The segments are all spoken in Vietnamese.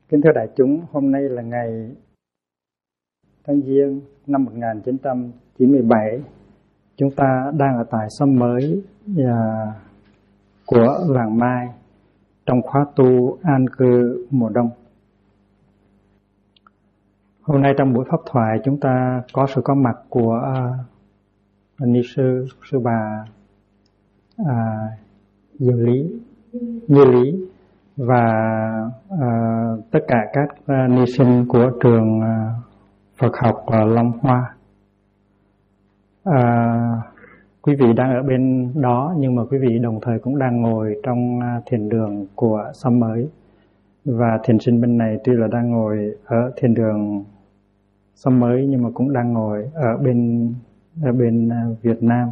Kính thưa đại chúng, hôm nay là ngày tháng Giêng năm 1997. Chúng ta đang ở tại xóm mới của làng Mai trong khóa tu an cư mùa đông. Hôm nay trong buổi pháp thoại chúng ta có sự có mặt của ni sư bà Như Lý và tất cả các ni sinh của trường Phật học Long Hoa. Quý vị đang ở bên đó, nhưng mà quý vị đồng thời cũng đang ngồi trong thiền đường của xóm mới. Và thiền sinh bên này tuy là đang ngồi ở thiền đường xóm mới, nhưng mà cũng đang ngồi ở bên Việt Nam.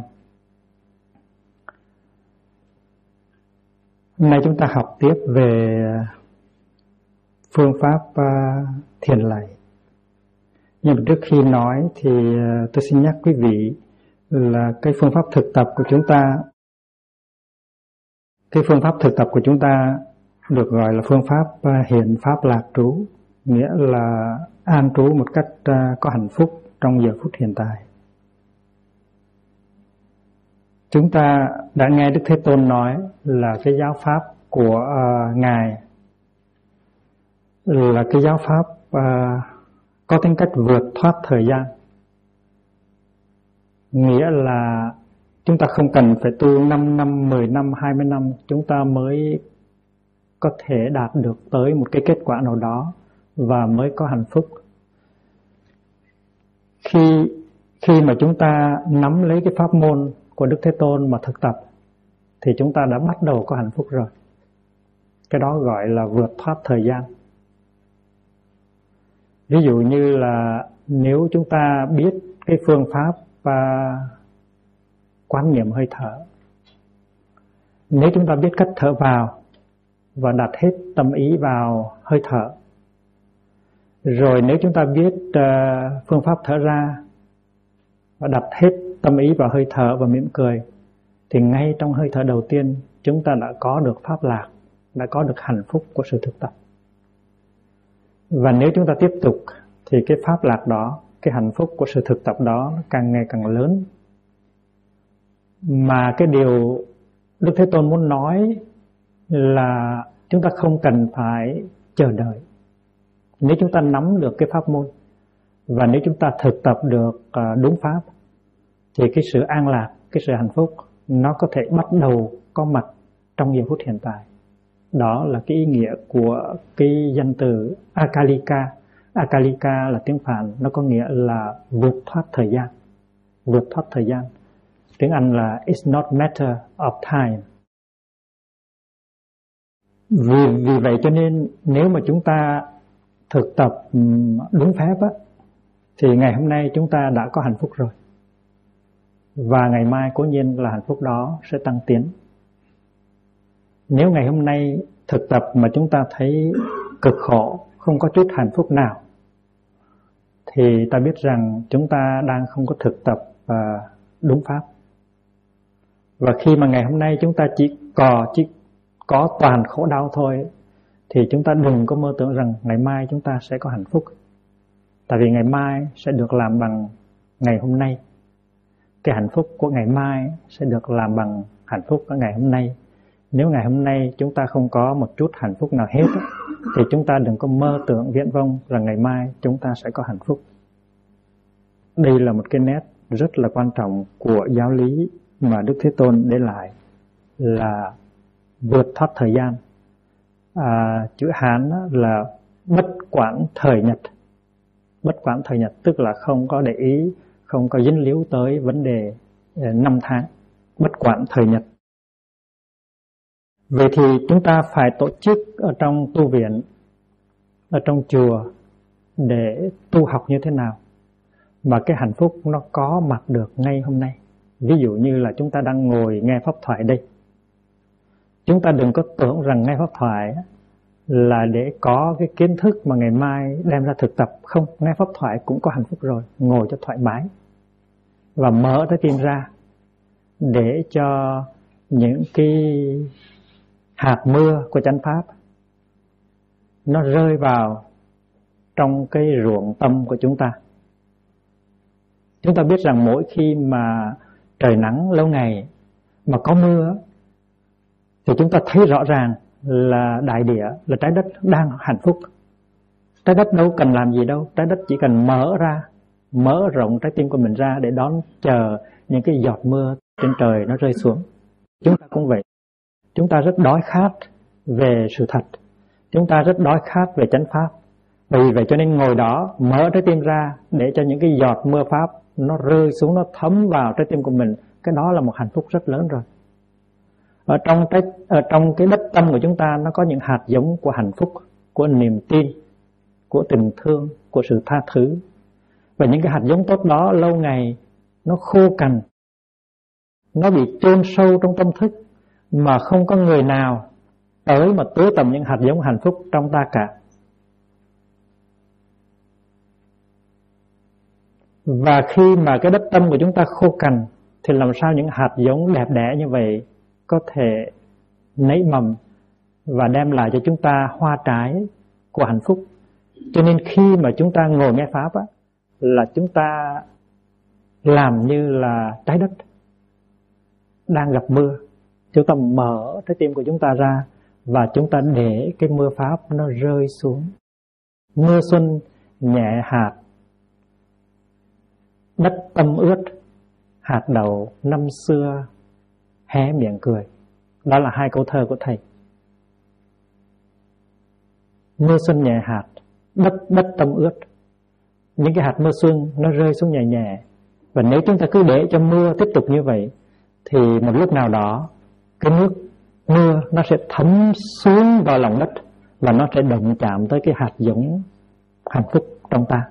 Hôm nay chúng ta học tiếp về phương pháp thiền lạy. Nhưng mà trước khi nói thì tôi xin nhắc quý vị là cái phương pháp thực tập của chúng ta được gọi là phương pháp hiện pháp lạc trú, nghĩa là an trú một cách có hạnh phúc trong giờ phút hiện tại. Chúng ta đã nghe Đức Thế Tôn nói là cái giáo pháp của Ngài là cái giáo pháp có tính cách vượt thoát thời gian. Nghĩa là chúng ta không cần phải tu 5 năm, 10 năm, 20 năm chúng ta mới có thể đạt được tới một cái kết quả nào đó và mới có hạnh phúc. Khi mà chúng ta nắm lấy cái pháp môn của Đức Thế Tôn mà thực tập thì chúng ta đã bắt đầu có hạnh phúc rồi. Cái đó gọi là vượt thoát thời gian. Ví dụ như là nếu chúng ta biết cái phương pháp quán niệm hơi thở, nếu chúng ta biết cách thở vào và đặt hết tâm ý vào hơi thở, rồi nếu chúng ta biết phương pháp thở ra và đặt hết tâm ý vào hơi thở và mỉm cười, thì ngay trong hơi thở đầu tiên chúng ta đã có được pháp lạc, đã có được hạnh phúc của sự thực tập. Và nếu chúng ta tiếp tục thì cái pháp lạc đó, cái hạnh phúc của sự thực tập đó càng ngày càng lớn. Mà cái điều Đức Thế Tôn muốn nói là chúng ta không cần phải chờ đợi. Nếu chúng ta nắm được cái pháp môn và nếu chúng ta thực tập được đúng pháp thì cái sự an lạc, cái sự hạnh phúc nó có thể bắt đầu có mặt trong giờ phút hiện tại. Đó là cái ý nghĩa của cái danh từ Akalika. Akalika là tiếng Phạn, nó có nghĩa là vượt thoát thời gian. Vượt thoát thời gian. Tiếng Anh là It's not matter of time. Vì vậy cho nên nếu mà chúng ta thực tập đúng phép thì ngày hôm nay chúng ta đã có hạnh phúc rồi. Và ngày mai cố nhiên là hạnh phúc đó sẽ tăng tiến. Nếu ngày hôm nay thực tập mà chúng ta thấy cực khổ, không có chút hạnh phúc nào, thì ta biết rằng chúng ta đang không có thực tập đúng pháp. Và khi mà ngày hôm nay chúng ta chỉ có toàn khổ đau thôi, thì chúng ta đừng có mơ tưởng rằng ngày mai chúng ta sẽ có hạnh phúc. Tại vì ngày mai sẽ được làm bằng ngày hôm nay. Cái hạnh phúc của ngày mai sẽ được làm bằng hạnh phúc của ngày hôm nay. Nếu ngày hôm nay chúng ta không có một chút hạnh phúc nào hết thì chúng ta đừng có mơ tưởng viển vông rằng ngày mai chúng ta sẽ có hạnh phúc. Đây là một cái nét rất là quan trọng của giáo lý mà Đức Thế Tôn để lại, là vượt thoát thời gian. Chữ Hán là bất quản thời nhật. Bất quản thời nhật tức là không có để ý, không có dính líu tới vấn đề năm tháng. Bất quản thời nhật. Vậy thì chúng ta phải tổ chức ở trong tu viện, ở trong chùa để tu học như thế nào mà cái hạnh phúc nó có mặt được ngay hôm nay. Ví dụ như là chúng ta đang ngồi nghe pháp thoại đây. Chúng ta đừng có tưởng rằng nghe pháp thoại là để có cái kiến thức mà ngày mai đem ra thực tập. Không, nghe pháp thoại cũng có hạnh phúc rồi. Ngồi cho thoải mái và mở trái tim ra để cho những cái hạt mưa của chánh pháp nó rơi vào trong cái ruộng tâm của chúng ta. Chúng ta biết rằng mỗi khi mà trời nắng lâu ngày mà có mưa thì chúng ta thấy rõ ràng là đại địa, là trái đất đang hạnh phúc. Trái đất đâu cần làm gì đâu, trái đất chỉ cần mở rộng trái tim của mình ra để đón chờ những cái giọt mưa trên trời nó rơi xuống. Chúng ta cũng vậy. Chúng ta rất đói khát về sự thật. Chúng ta rất đói khát về chánh pháp. Vì vậy cho nên ngồi đó mở trái tim ra để cho những cái giọt mưa pháp nó rơi xuống, nó thấm vào trái tim của mình. Cái đó là một hạnh phúc rất lớn rồi. Ở trong cái đất tâm của chúng ta nó có những hạt giống của hạnh phúc, của niềm tin, của tình thương, của sự tha thứ. Và những cái hạt giống tốt đó lâu ngày nó khô cằn, nó bị chôn sâu trong tâm thức mà không có người nào tới mà tưới tầm những hạt giống hạnh phúc trong ta cả. Và khi mà cái đất tâm của chúng ta khô cằn thì làm sao những hạt giống đẹp đẽ như vậy có thể nảy mầm và đem lại cho chúng ta hoa trái của hạnh phúc. Cho nên khi mà chúng ta ngồi nghe pháp á, là chúng ta làm như là trái đất đang gặp mưa. Chúng ta mở trái tim của chúng ta ra và chúng ta để cái mưa pháp nó rơi xuống. Mưa xuân nhẹ hạt, đất tâm ướt, hạt đậu năm xưa hé miệng cười. Đó là hai câu thơ của thầy. Mưa xuân nhẹ hạt, đất tâm ướt. Những cái hạt mưa xuân nó rơi xuống nhẹ nhẹ. Và nếu chúng ta cứ để cho mưa tiếp tục như vậy thì một lúc nào đó cái nước mưa nó sẽ thấm xuống vào lòng đất và nó sẽ động chạm tới cái hạt giống hạnh phúc trong ta.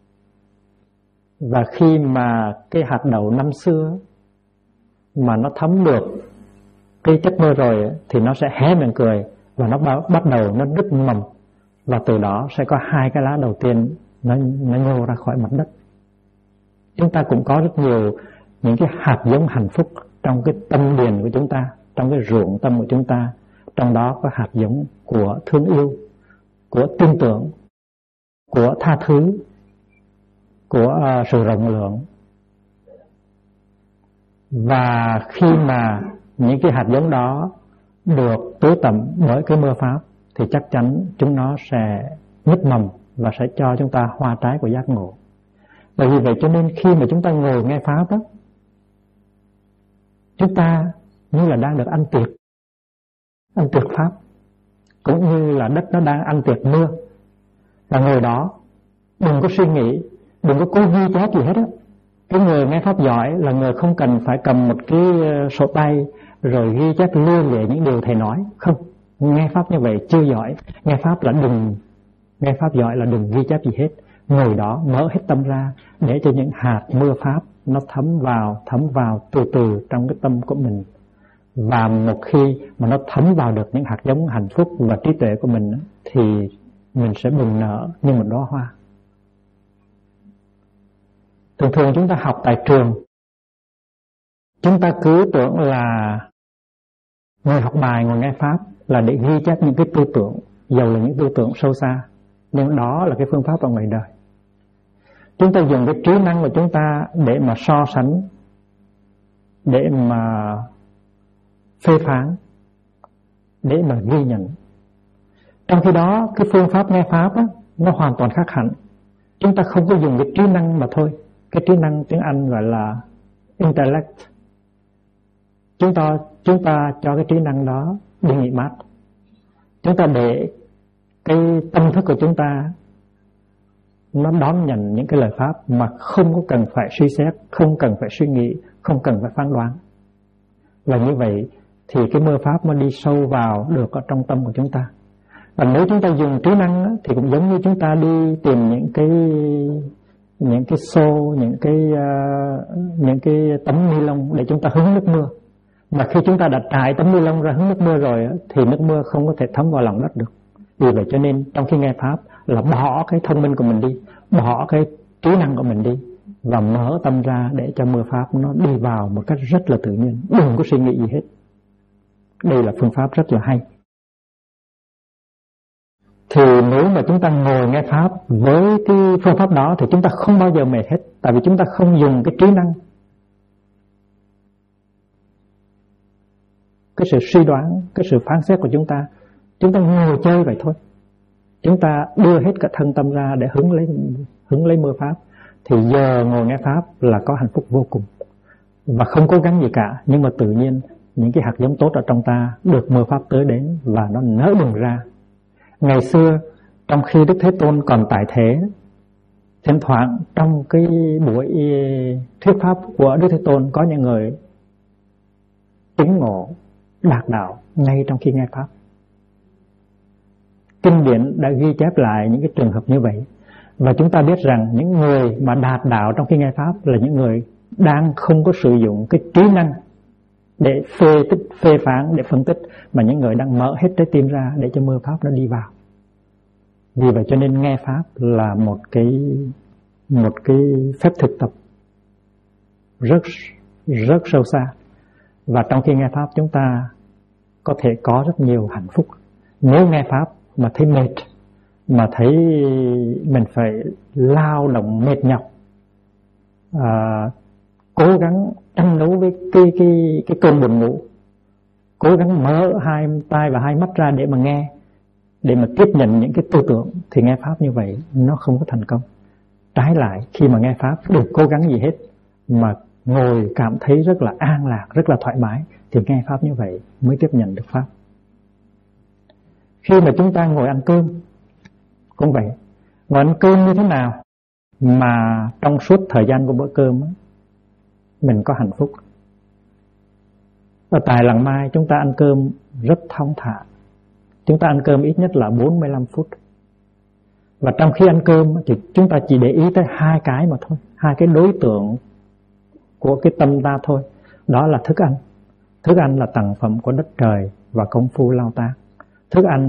Và khi mà cái hạt đậu năm xưa mà nó thấm được cái chất mưa rồi thì nó sẽ hé miệng cười và nó bắt đầu nó nứt mầm. Và từ đó sẽ có hai cái lá đầu tiên nó nhô ra khỏi mặt đất. Chúng ta cũng có rất nhiều những cái hạt giống hạnh phúc trong cái tâm điền của chúng ta, trong cái ruộng tâm của chúng ta. Trong đó có hạt giống của thương yêu, của tin tưởng, của tha thứ, của sự rộng lượng. Và khi mà những cái hạt giống đó được tưới tẩm bởi cái mưa pháp thì chắc chắn chúng nó sẽ nhích mầm và sẽ cho chúng ta hoa trái của giác ngộ. Bởi vì vậy cho nên khi mà chúng ta ngồi nghe pháp đó, chúng ta như là đang được ăn tiệc pháp, cũng như là đất nó đang ăn tiệc mưa. Và ngồi đó đừng có suy nghĩ, đừng có cố ghi chép gì hết á. Cái người nghe pháp giỏi là người không cần phải cầm một cái sổ tay rồi ghi chép luôn về những điều thầy nói. Không, nghe pháp như vậy chưa giỏi. Nghe pháp giỏi là đừng ghi chép gì hết. Ngồi đó mở hết tâm ra để cho những hạt mưa pháp nó thấm vào từ từ trong cái tâm của mình. Và một khi mà nó thấm vào được những hạt giống hạnh phúc và trí tuệ của mình thì mình sẽ bừng nở như một đóa hoa. Thường chúng ta học tại trường, chúng ta cứ tưởng là ngồi học bài, ngồi nghe pháp là để ghi chép những cái tư tưởng, dầu là những tư tưởng sâu xa. Nhưng đó là cái phương pháp vào ngoài đời. Chúng ta dùng cái trí năng của chúng ta để mà so sánh, để mà phê phán, để mà ghi nhận. Trong khi đó cái phương pháp nghe pháp á, nó hoàn toàn khác hẳn. Chúng ta không có dùng cái trí năng mà thôi. Cái trí năng tiếng Anh gọi là intellect. Chúng ta cho cái trí năng đó đi nghỉ mát. Chúng ta để cái tâm thức của chúng ta nó đón nhận những cái lời pháp mà không có cần phải suy xét, không cần phải suy nghĩ, không cần phải phán đoán. Và như vậy thì cái mưa pháp mới đi sâu vào được ở trong tâm của chúng ta. Và nếu chúng ta dùng trí năng thì cũng giống như chúng ta đi tìm những cái xô, những cái tấm ni lông để chúng ta hứng nước mưa. Mà khi chúng ta đã trải tấm ni lông ra hứng nước mưa rồi thì nước mưa không có thể thấm vào lòng đất được. Vì vậy cho nên trong khi nghe pháp là bỏ cái thông minh của mình đi, bỏ cái trí năng của mình đi và mở tâm ra để cho mưa pháp nó đi vào một cách rất là tự nhiên, đừng có suy nghĩ gì hết. Đây là phương pháp rất là hay. Thì nếu mà chúng ta ngồi nghe Pháp với cái phương pháp đó thì chúng ta không bao giờ mệt hết. Tại vì chúng ta không dùng cái trí năng, cái sự suy đoán, cái sự phán xét của chúng ta. Chúng ta ngồi chơi vậy thôi. Chúng ta đưa hết cả thân tâm ra để hứng lấy mưa Pháp. Thì giờ ngồi nghe Pháp là có hạnh phúc vô cùng. Và không cố gắng gì cả. Nhưng mà tự nhiên những cái hạt giống tốt ở trong ta được mưa Pháp tới đến và nó nở bừng ra. Ngày xưa trong khi Đức Thế Tôn còn tại thế, thỉnh thoảng trong cái buổi thuyết pháp của Đức Thế Tôn có những người chứng ngộ đạt đạo ngay trong khi nghe Pháp. Kinh điển đã ghi chép lại những cái trường hợp như vậy. Và chúng ta biết rằng những người mà đạt đạo trong khi nghe Pháp là những người đang không có sử dụng cái trí năng để phê phán, để phân tích, mà những người đang mở hết trái tim ra để cho mưa Pháp nó đi vào. Vì vậy cho nên nghe Pháp là một cái phép thực tập rất sâu xa. Và trong khi nghe Pháp chúng ta có thể có rất nhiều hạnh phúc. Nếu nghe Pháp mà thấy mệt, mà thấy mình phải lao động mệt nhọc, cố gắng tranh đấu với cái cơn buồn ngủ, cố gắng mở hai tai và hai mắt ra để mà nghe, để mà tiếp nhận những cái tư tưởng, thì nghe Pháp như vậy nó không có thành công. Trái lại, khi mà nghe Pháp đừng cố gắng gì hết mà ngồi cảm thấy rất là an lạc, rất là thoải mái, thì nghe Pháp như vậy mới tiếp nhận được Pháp. Khi mà chúng ta ngồi ăn cơm cũng vậy. Ngồi ăn cơm như thế nào mà trong suốt thời gian của bữa cơm mình có hạnh phúc. Ở tại Làng Mai chúng ta ăn cơm rất thong thả. Chúng ta ăn cơm ít nhất là 45 phút. Và trong khi ăn cơm thì chúng ta chỉ để ý tới hai cái mà thôi, hai cái đối tượng của cái tâm ta thôi. Đó là thức ăn. Thức ăn là tặng phẩm của đất trời và công phu lao tác. Thức ăn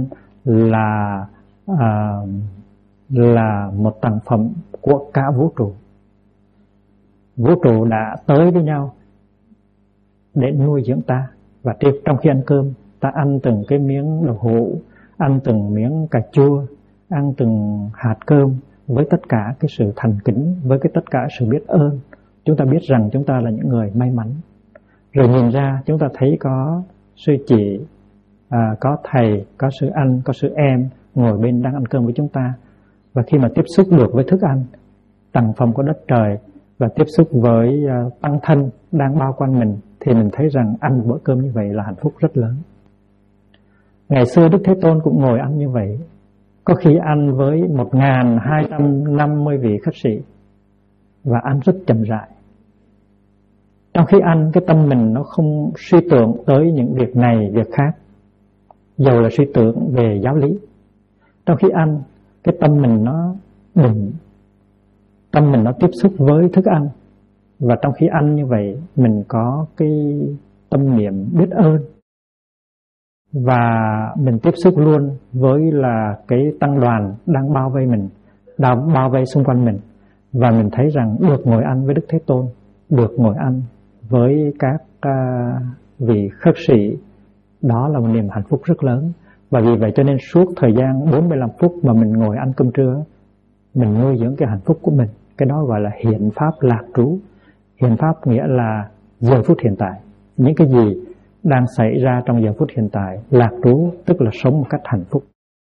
là một tặng phẩm của cả vũ trụ. Vũ trụ đã tới với nhau để nuôi dưỡng ta. Và trong khi ăn cơm, ta ăn từng cái miếng đậu hũ, ăn từng miếng cà chua, ăn từng hạt cơm với tất cả cái sự thành kính, với cái tất cả sự biết ơn. Chúng ta biết rằng chúng ta là những người may mắn. Rồi nhìn ra chúng ta thấy có sư chị, có thầy, có sư anh, có sư em ngồi bên đang ăn cơm với chúng ta. Và khi mà tiếp xúc được với thức ăn, tặng phẩm của đất trời, và tiếp xúc với tăng thân đang bao quanh mình, thì mình thấy rằng ăn bữa cơm như vậy là hạnh phúc rất lớn. Ngày xưa Đức Thế Tôn cũng ngồi ăn như vậy. Có khi ăn với 1.250 vị khách sĩ và ăn rất chậm rãi. Trong khi ăn, cái tâm mình nó không suy tưởng tới những việc này, việc khác, dầu là suy tưởng về giáo lý. Trong khi ăn, cái tâm mình nó định, tâm mình nó tiếp xúc với thức ăn. Và trong khi ăn như vậy, mình có cái tâm niệm biết ơn. Và mình tiếp xúc luôn với là cái tăng đoàn đang bao vây mình, đang bao vây xung quanh mình. Và mình thấy rằng được ngồi ăn với Đức Thế Tôn, được ngồi ăn với các vị khất sĩ, đó là một niềm hạnh phúc rất lớn. Và vì vậy cho nên suốt thời gian 45 phút mà mình ngồi ăn cơm trưa, mình nuôi dưỡng cái hạnh phúc của mình. Cái đó gọi là hiện pháp lạc trú. Hiện pháp nghĩa là giờ phút hiện tại. Những cái gì đang xảy ra trong giờ phút hiện tại. Lạc trú tức là sống một cách hạnh phúc.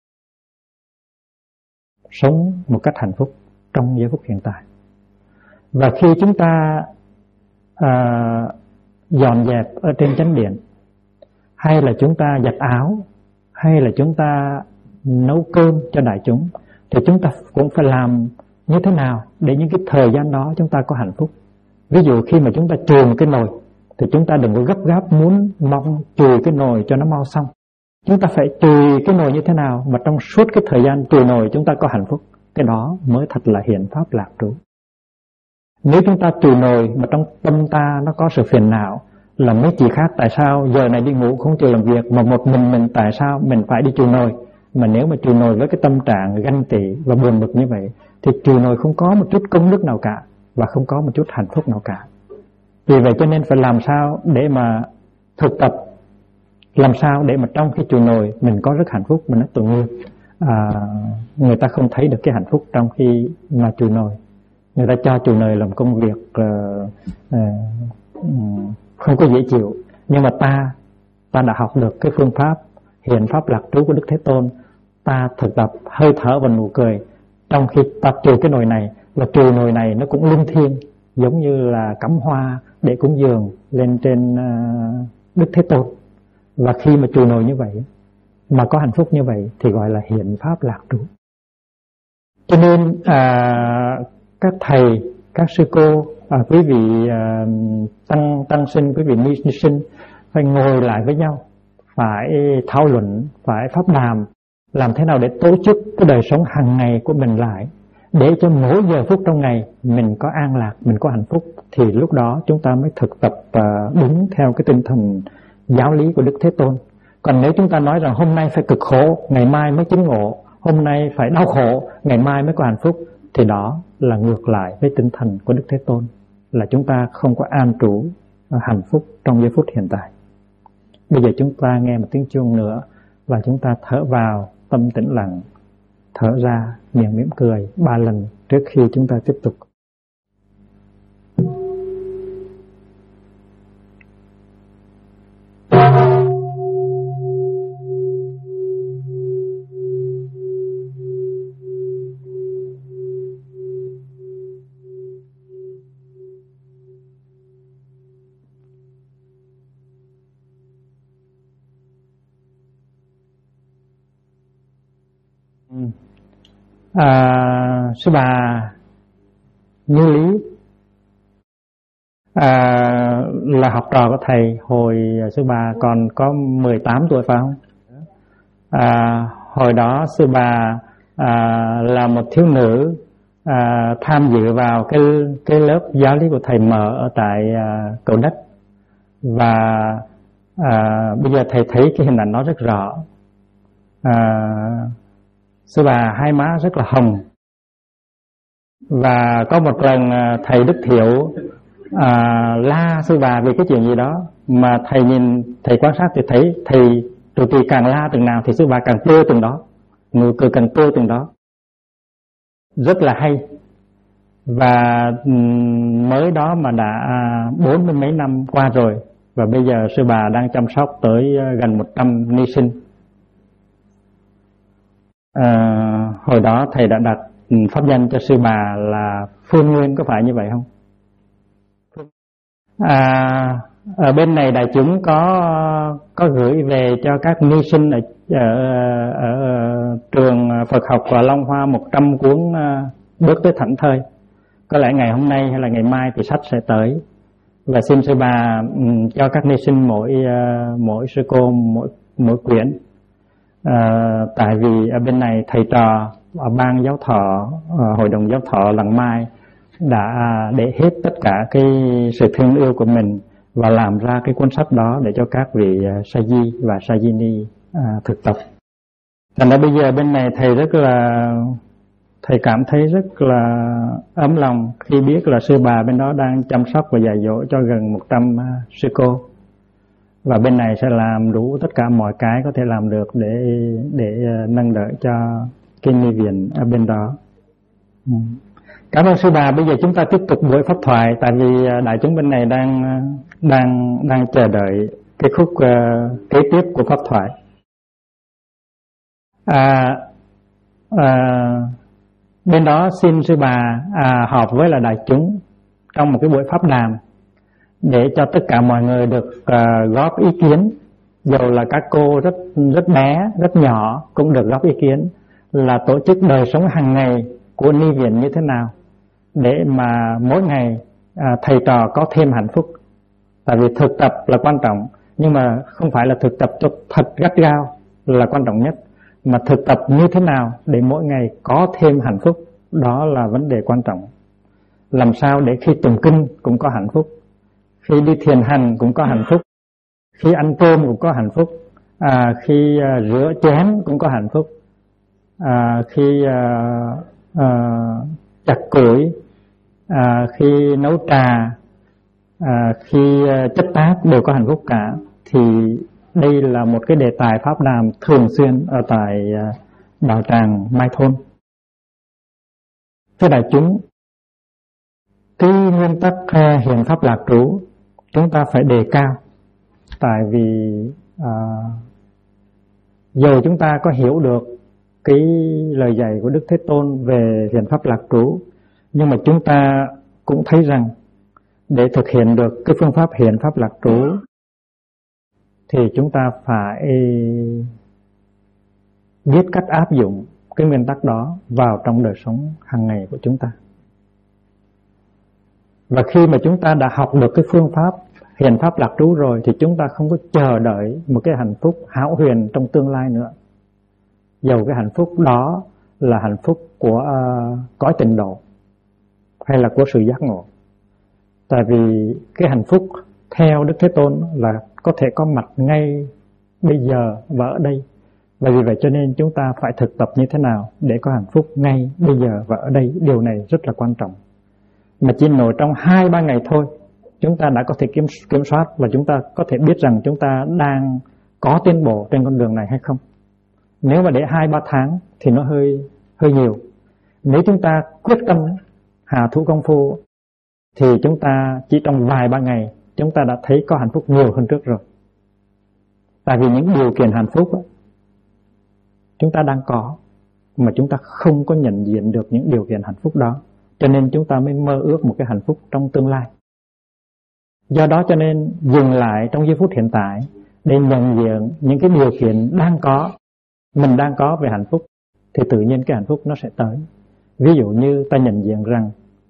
Sống một cách hạnh phúc trong giờ phút hiện tại. Và khi chúng ta dọn dẹp ở trên chánh điện, hay là chúng ta giặt áo, hay là chúng ta nấu cơm cho đại chúng, thì chúng ta cũng phải làm như thế nào để những cái thời gian đó chúng ta có hạnh phúc. Ví dụ khi mà chúng ta chùi một cái nồi, thì chúng ta đừng có gấp gáp muốn mong chùi cái nồi cho nó mau xong. Chúng ta phải chùi cái nồi như thế nào mà trong suốt cái thời gian chùi nồi chúng ta có hạnh phúc. Cái đó mới thật là hiện pháp lạc trú. Nếu chúng ta chùi nồi mà trong tâm ta nó có sự phiền não, là mấy chị khác tại sao giờ này đi ngủ không chịu làm việc, mà một mình tại sao mình phải đi chùi nồi. Mà nếu mà chùi nồi với cái tâm trạng ganh tị và buồn bực như vậy, thì chùi nồi không có một chút công đức nào cả, và không có một chút hạnh phúc nào cả. Vì vậy cho nên phải làm sao để mà thực tập, làm sao để mà trong khi chùi nồi mình có rất hạnh phúc, mình nó tự nhiên. người ta không thấy được cái hạnh phúc trong khi mà chùi nồi. Người ta cho chùi nồi làm công việc không có dễ chịu. Nhưng mà ta đã học được cái phương pháp hiện pháp lạc trú của Đức Thế Tôn. Ta thực tập hơi thở và nụ cười trong khi ta chùi cái nồi này, và chùi nồi này nó cũng linh thiêng, giống như là cắm hoa để cúng dường lên trên Đức Thế Tôn. Và khi mà chùi nồi như vậy mà có hạnh phúc như vậy thì gọi là hiện pháp lạc trú. Cho nên các thầy, các sư cô, quý vị tăng sinh, quý vị ni sinh phải ngồi lại với nhau, phải thảo luận, phải pháp đàm, làm thế nào để tổ chức cái đời sống hàng ngày của mình lại, để cho mỗi giờ phút trong ngày mình có an lạc, mình có hạnh phúc, thì lúc đó chúng ta mới thực tập đúng theo cái tinh thần giáo lý của Đức Thế Tôn. Còn nếu chúng ta nói rằng hôm nay phải cực khổ, ngày mai mới chứng ngộ, hôm nay phải đau khổ, ngày mai mới có hạnh phúc, thì đó là ngược lại với tinh thần của Đức Thế Tôn, là chúng ta không có an trú hạnh phúc trong giây phút hiện tại. Bây giờ chúng ta nghe một tiếng chuông nữa và chúng ta thở vào tâm tĩnh lặng, thở ra miệng mỉm cười 3 lần trước khi chúng ta tiếp tục. Sư bà Như Lý là học trò của thầy hồi sư bà còn có 18 tuổi phải không? Hồi đó sư bà là một thiếu nữ tham dự vào cái lớp giáo lý của thầy mở ở tại Cầu Đất, và bây giờ thầy thấy cái hình ảnh nó rất rõ. Sư bà hai má rất là hồng, và có một lần thầy Đức Thiệu la sư bà vì cái chuyện gì đó, mà thầy quan sát thì thấy thầy trụ trì càng la từng nào thì sư bà càng tươi từng đó, nụ cười càng tươi từng đó, rất là hay. Và mới đó mà đã 40 mấy năm qua rồi, và bây giờ sư bà đang chăm sóc tới gần 100 ni sinh. Hồi đó thầy đã đặt pháp danh cho sư bà là Phương Nguyên, có phải như vậy không? Ở bên này đại chúng có gửi về cho các ni sinh ở trường Phật học và Long Hoa 100 cuốn Bước tới thảnh thơi. Có lẽ ngày hôm nay hay là ngày mai thì sách sẽ tới, và xin sư bà cho các ni sinh mỗi sư cô mỗi quyển. Tại vì ở bên này thầy trò ở ban giáo thọ, hội đồng giáo thọ Làng Mai đã để hết tất cả cái sự thương yêu của mình và làm ra cái cuốn sách đó để cho các vị sa di và sa di ni thực tập. Thành ra bây giờ bên này thầy cảm thấy rất là ấm lòng khi biết là sư bà bên đó đang chăm sóc và dạy dỗ cho gần 100 sư cô, và bên này sẽ làm đủ tất cả mọi cái có thể làm được để nâng đỡ cho cái ni viện ở bên đó. Cảm ơn sư bà. Bây giờ chúng ta tiếp tục buổi pháp thoại, tại vì đại chúng bên này đang chờ đợi cái khúc kế tiếp của pháp thoại. Bên đó xin sư bà họp với là đại chúng trong một cái buổi pháp đàm, để cho tất cả mọi người được góp ý kiến, dù là các cô rất bé, rất nhỏ cũng được góp ý kiến, là tổ chức đời sống hàng ngày của ni viện như thế nào để mà mỗi ngày thầy trò có thêm hạnh phúc. Tại vì thực tập là quan trọng, nhưng mà không phải là thực tập cho thật gắt gao là quan trọng nhất, mà thực tập như thế nào để mỗi ngày có thêm hạnh phúc, đó là vấn đề quan trọng. Làm sao để khi tụng kinh cũng có hạnh phúc, khi đi thiền hành cũng có hạnh phúc, khi ăn cơm cũng có hạnh phúc, khi rửa chén cũng có hạnh phúc, khi chặt củi, khi nấu trà, khi chất tác đều có hạnh phúc cả. Thì đây là một cái đề tài pháp đàm thường xuyên ở tại đạo tràng Mai Thôn. Thưa đại chúng, cái nguyên tắc hiện pháp lạc trú chúng ta phải đề cao, tại vì dù chúng ta có hiểu được cái lời dạy của Đức Thế Tôn về hiện pháp lạc trú, nhưng mà chúng ta cũng thấy rằng để thực hiện được cái phương pháp hiện pháp lạc trú thì chúng ta phải biết cách áp dụng cái nguyên tắc đó vào trong đời sống hàng ngày của chúng ta. Và khi mà chúng ta đã học được cái phương pháp hiện pháp lạc trú rồi thì chúng ta không có chờ đợi một cái hạnh phúc hão huyền trong tương lai nữa. Dầu cái hạnh phúc đó là hạnh phúc của cõi tịnh độ hay là của sự giác ngộ. Tại vì cái hạnh phúc theo Đức Thế Tôn là có thể có mặt ngay bây giờ và ở đây. Và vì vậy cho nên chúng ta phải thực tập như thế nào để có hạnh phúc ngay bây giờ và ở đây. Điều này rất là quan trọng. Mà chỉ nổi trong 2-3 ngày thôi, chúng ta đã có thể kiểm soát và chúng ta có thể biết rằng chúng ta đang có tiến bộ trên con đường này hay không. Nếu mà để 2-3 tháng thì nó hơi nhiều. Nếu chúng ta quyết tâm hạ thủ công phu thì chúng ta chỉ trong vài 3 ngày chúng ta đã thấy có hạnh phúc nhiều hơn trước rồi. Tại vì những điều kiện hạnh phúc chúng ta đang có mà chúng ta không có nhận diện được những điều kiện hạnh phúc đó, cho nên chúng ta mới mơ ước một cái hạnh phúc trong tương lai. Do đó cho nên dừng lại trong giây phút hiện tại để nhận diện những cái điều kiện đang có, mình đang có về hạnh phúc, thì tự nhiên cái hạnh phúc nó sẽ tới. Ví dụ như ta nhận diện rằng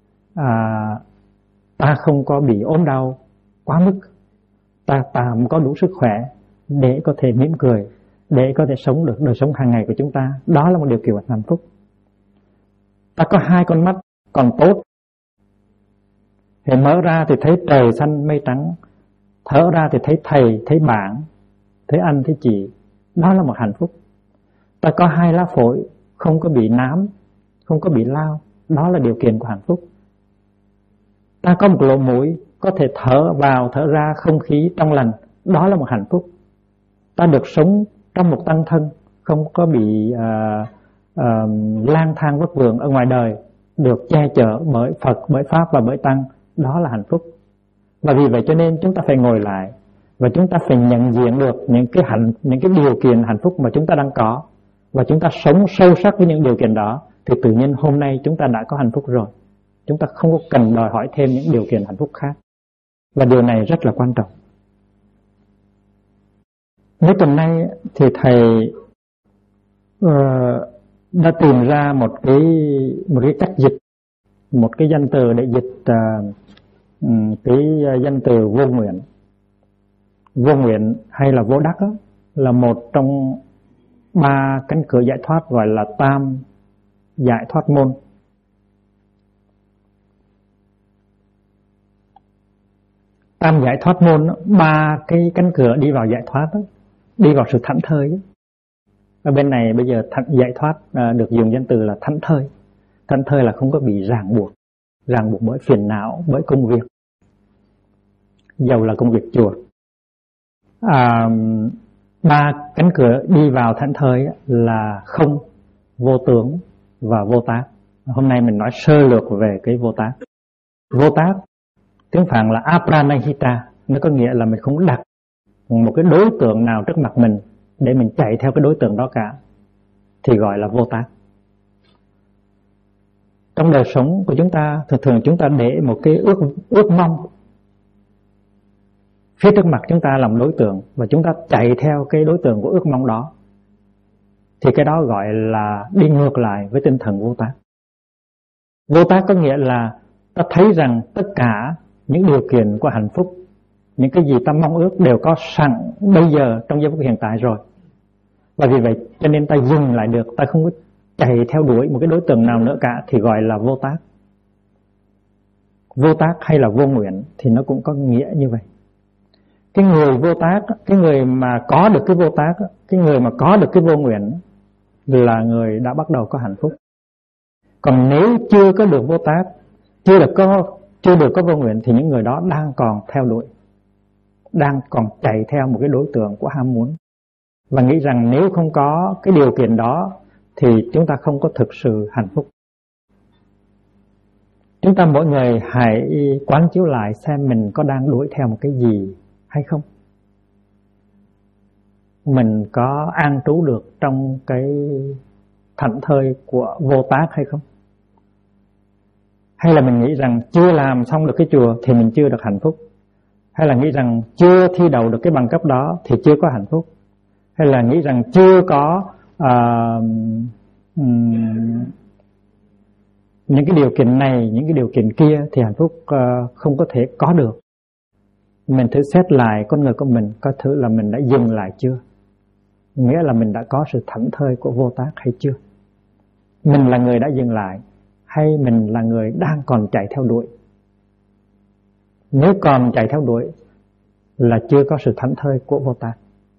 ta không có bị ốm đau quá mức, ta có đủ sức khỏe để có thể mỉm cười, để có thể sống được đời sống hàng ngày của chúng ta. Đó là một điều kiện hạnh phúc. Ta có 2 con mắt còn tốt, thì mở ra thì thấy trời xanh mây trắng, thở ra thì thấy thầy, thấy bạn, thấy anh, thấy chị. Đó là một hạnh phúc. Ta có 2 lá phổi không có bị nám, không có bị lao. Đó là điều kiện của hạnh phúc. Ta có một lỗ mũi, có thể thở vào thở ra không khí trong lành. Đó là một hạnh phúc. Ta được sống trong một tăng thân, không có bị lang thang vất vưởng ở ngoài đời, được che chở bởi Phật, bởi Pháp và bởi Tăng. Đó là hạnh phúc. Và vì vậy cho nên chúng ta phải ngồi lại và chúng ta phải nhận diện được những cái điều kiện hạnh phúc mà chúng ta đang có, và chúng ta sống sâu sắc với những điều kiện đó, thì tự nhiên hôm nay chúng ta đã có hạnh phúc rồi. Chúng ta không có cần đòi hỏi thêm những điều kiện hạnh phúc khác. Và điều này rất là quan trọng. Mấy tuần nay thì thầy đã tìm ra một cái cách dịch, một cái danh từ để dịch cái danh từ vô nguyện. Vô nguyện hay là vô đắc là một trong 3 cánh cửa giải thoát, gọi là tam giải thoát môn. Tam giải thoát môn, 3 cái cánh cửa đi vào giải thoát đó, đi vào sự thảnh thơi. Ở bên này bây giờ giải thoát được dùng danh từ là thảnh thơi. Thảnh thơi là không có bị ràng buộc bởi phiền não, bởi công việc, dầu là công việc chùa. 3 cánh cửa đi vào thảnh thơi là không, vô tướng và vô tác. Hôm nay mình nói sơ lược về cái vô tác. Vô tác tiếng Phạn là apranahita, nó có nghĩa là mình không đặt một cái đối tượng nào trước mặt mình để mình chạy theo cái đối tượng đó cả, thì gọi là vô tác. Trong đời sống của chúng ta, thường chúng ta để một cái ước mong phía trước mặt chúng ta làm đối tượng, và chúng ta chạy theo cái đối tượng của ước mong đó, thì cái đó gọi là đi ngược lại với tinh thần vô tác. Vô tác có nghĩa là ta thấy rằng tất cả những điều kiện của hạnh phúc, những cái gì ta mong ước đều có sẵn bây giờ trong giây phút hiện tại rồi. Và vì vậy cho nên ta dừng lại được, ta không có chạy theo đuổi một cái đối tượng nào nữa cả, thì gọi là vô tác. Vô tác hay là vô nguyện thì nó cũng có nghĩa như vậy. Cái người vô tác, cái người mà có được cái vô tác, cái người mà có được cái vô nguyện là người đã bắt đầu có hạnh phúc. Còn nếu chưa có được vô tác, chưa được có vô nguyện, thì những người đó đang còn theo đuổi, đang còn chạy theo một cái đối tượng của ham muốn, và nghĩ rằng nếu không có cái điều kiện đó thì chúng ta không có thực sự hạnh phúc. Chúng ta mỗi người hãy quán chiếu lại xem mình có đang đuổi theo một cái gì hay không. Mình có an trú được trong cái thảnh thơi của vô tác hay không? Hay là mình nghĩ rằng chưa làm xong được cái chùa thì mình chưa được hạnh phúc? Hay là nghĩ rằng chưa thi đậu được cái bằng cấp đó thì chưa có hạnh phúc? Hay là nghĩ rằng chưa có những cái điều kiện này, những cái điều kiện kia thì hạnh phúc không có thể có được? Mình thử xét lại con người của mình, có thử là mình đã dừng lại chưa? Nghĩa là mình đã có sự thảnh thơi của vô tác hay chưa? Mình là người đã dừng lại hay mình là người đang còn chạy theo đuổi? Nếu còn chạy theo đuổi là chưa có sự thảnh thơi của vô tác.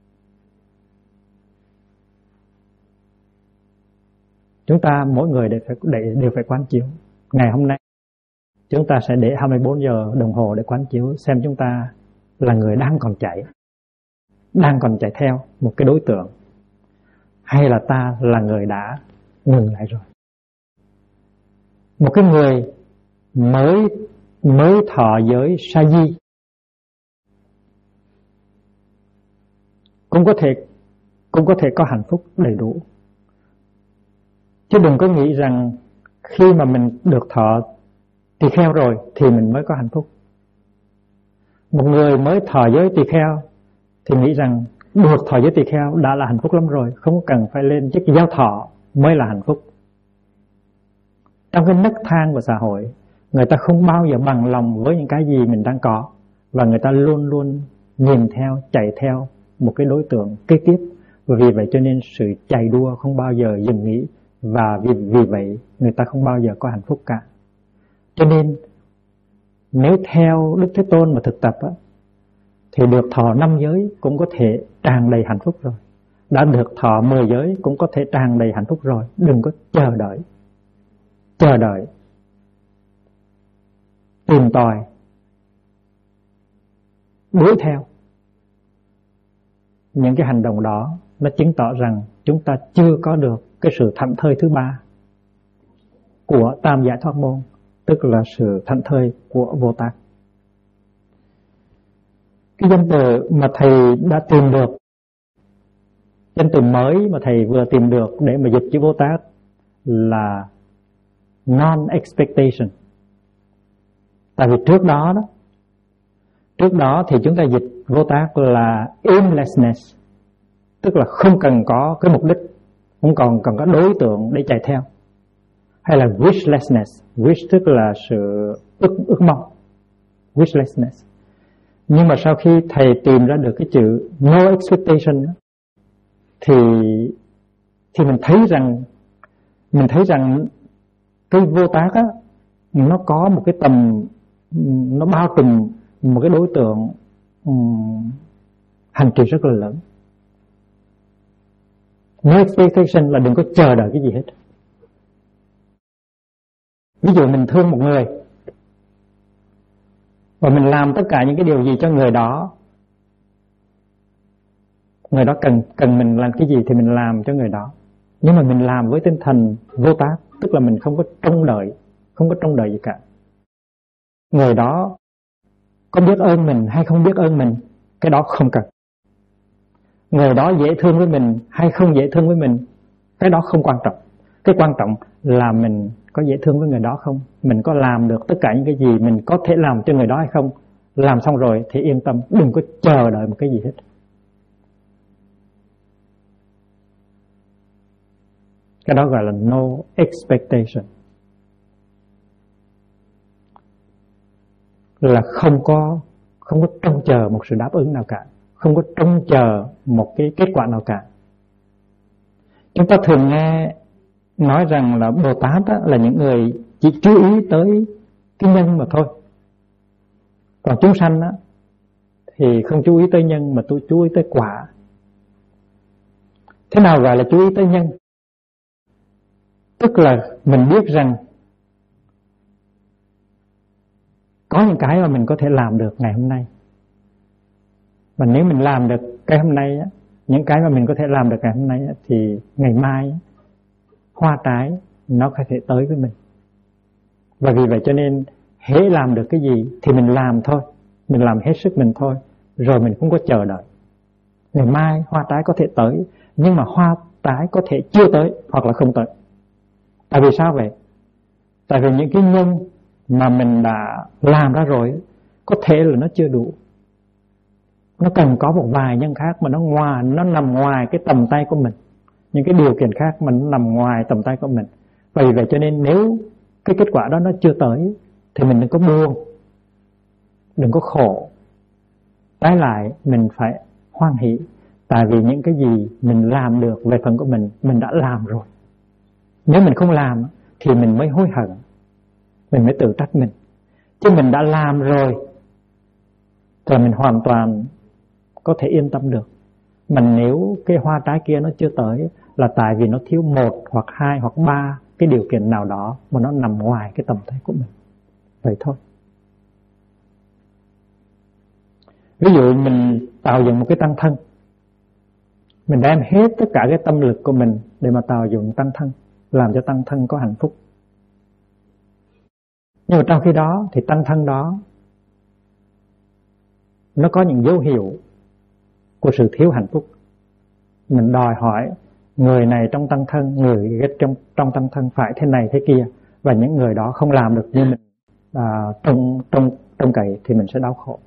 Chúng ta mỗi người đều phải quán chiếu. Ngày hôm nay chúng ta sẽ để 24 giờ đồng hồ để quán chiếu xem chúng ta là người đang còn chạy theo một cái đối tượng, hay là ta là người đã ngừng lại rồi. Một cái người mới thọ giới sa di cũng có thể có hạnh phúc đầy đủ. Chứ đừng có nghĩ rằng khi mà mình được thọ tỳ kheo rồi thì mình mới có hạnh phúc. Một người mới thọ giới tỳ kheo thì nghĩ rằng được thọ giới tỳ kheo đã là hạnh phúc lắm rồi, không cần phải lên chức giáo thọ mới là hạnh phúc. Trong cái nấc thang của xã hội, người ta không bao giờ bằng lòng với những cái gì mình đang có, và người ta luôn luôn nhìn theo, chạy theo một cái đối tượng kế tiếp. Và vì vậy cho nên sự chạy đua không bao giờ dừng nghỉ, và vì vậy người ta không bao giờ có hạnh phúc cả. Cho nên nếu theo Đức Thế Tôn mà thực tập á, thì được thọ 5 giới cũng có thể tràn đầy hạnh phúc rồi. Đã được thọ 10 giới cũng có thể tràn đầy hạnh phúc rồi. Đừng có chờ đợi, tìm tòi, đuổi theo. Những cái hành động đó nó chứng tỏ rằng chúng ta chưa có được cái sự thảnh thơi thứ ba của tam giải thoát môn, tức là sự thảnh thơi của vô tác. Cái danh từ mà thầy đã tìm được, danh từ mới mà thầy vừa tìm được để mà dịch chữ vô tác là non-expectation. Tại vì trước đó thì chúng ta dịch vô tác là aimlessness, tức là không cần có cái mục đích, không còn cần có đối tượng để chạy theo. Hay là wishlessness, wish tức là sự ước mong, wishlessness. Nhưng mà sau khi thầy tìm ra được cái chữ no expectation thì mình thấy rằng cái vô tác á, nó có một cái tầm, nó bao trùm một cái đối tượng hành trì rất là lớn. No expectation là đừng có chờ đợi cái gì hết. Ví dụ mình thương một người và mình làm tất cả những cái điều gì cho người đó cần mình làm cái gì thì mình làm cho người đó. Nhưng mà mình làm với tinh thần vô tác, tức là mình không có trông đợi gì cả. Người đó có biết ơn mình hay không biết ơn mình, cái đó không cần. Người đó dễ thương với mình hay không dễ thương với mình, cái đó không quan trọng. Cái quan trọng là mình có dễ thương với người đó không, mình có làm được tất cả những cái gì mình có thể làm cho người đó hay không. Làm xong rồi thì yên tâm, đừng có chờ đợi một cái gì hết. Cái đó gọi là no expectation, là không có trông chờ một sự đáp ứng nào cả, không có trông chờ một cái kết quả nào cả. Chúng ta thường nghe nói rằng là Bồ Tát là những người chỉ chú ý tới cái nhân mà thôi, còn chúng sanh thì không chú ý tới nhân mà tôi chú ý tới quả. Thế nào gọi là chú ý tới nhân? Tức là mình biết rằng có những cái mà mình có thể làm được ngày hôm nay, và nếu mình làm được cái hôm nay, những cái mà mình có thể làm được ngày hôm nay thì ngày mai hoa trái nó có thể tới với mình. Và vì vậy cho nên hễ làm được cái gì thì mình làm thôi, mình làm hết sức mình thôi, rồi mình không có chờ đợi ngày mai hoa trái có thể tới, nhưng mà hoa trái có thể chưa tới hoặc là không tới. Tại vì sao vậy? Tại vì những cái nhân mà mình đã làm ra rồi có thể là nó chưa đủ, nó cần có một vài nhân khác mà nó nằm ngoài cái tầm tay của mình, những cái điều kiện khác mà nó nằm ngoài tầm tay của mình. Vì vậy cho nên nếu cái kết quả đó nó chưa tới thì mình đừng có buồn, đừng có khổ. Trái lại mình phải hoan hỷ, tại vì những cái gì mình làm được về phần của mình đã làm rồi. Nếu mình không làm thì mình mới hối hận, mình mới tự trách mình. Chứ mình đã làm rồi thì mình hoàn toàn có thể yên tâm được. Mà nếu cái hoa trái kia nó chưa tới là tại vì nó thiếu 1 hoặc 2 hoặc 3 cái điều kiện nào đó mà nó nằm ngoài cái tầm tay của mình. Vậy thôi. Ví dụ mình tạo dựng một cái tăng thân, mình đem hết tất cả cái tâm lực của mình để mà tạo dựng tăng thân, làm cho tăng thân có hạnh phúc. Nhưng mà trong khi đó thì tăng thân đó nó có những dấu hiệu của sự thiếu hạnh phúc. Mình đòi hỏi người này trong tăng thân, người trong tăng thân phải thế này thế kia, và những người đó không làm được như mình trông cậy thì mình sẽ đau khổ.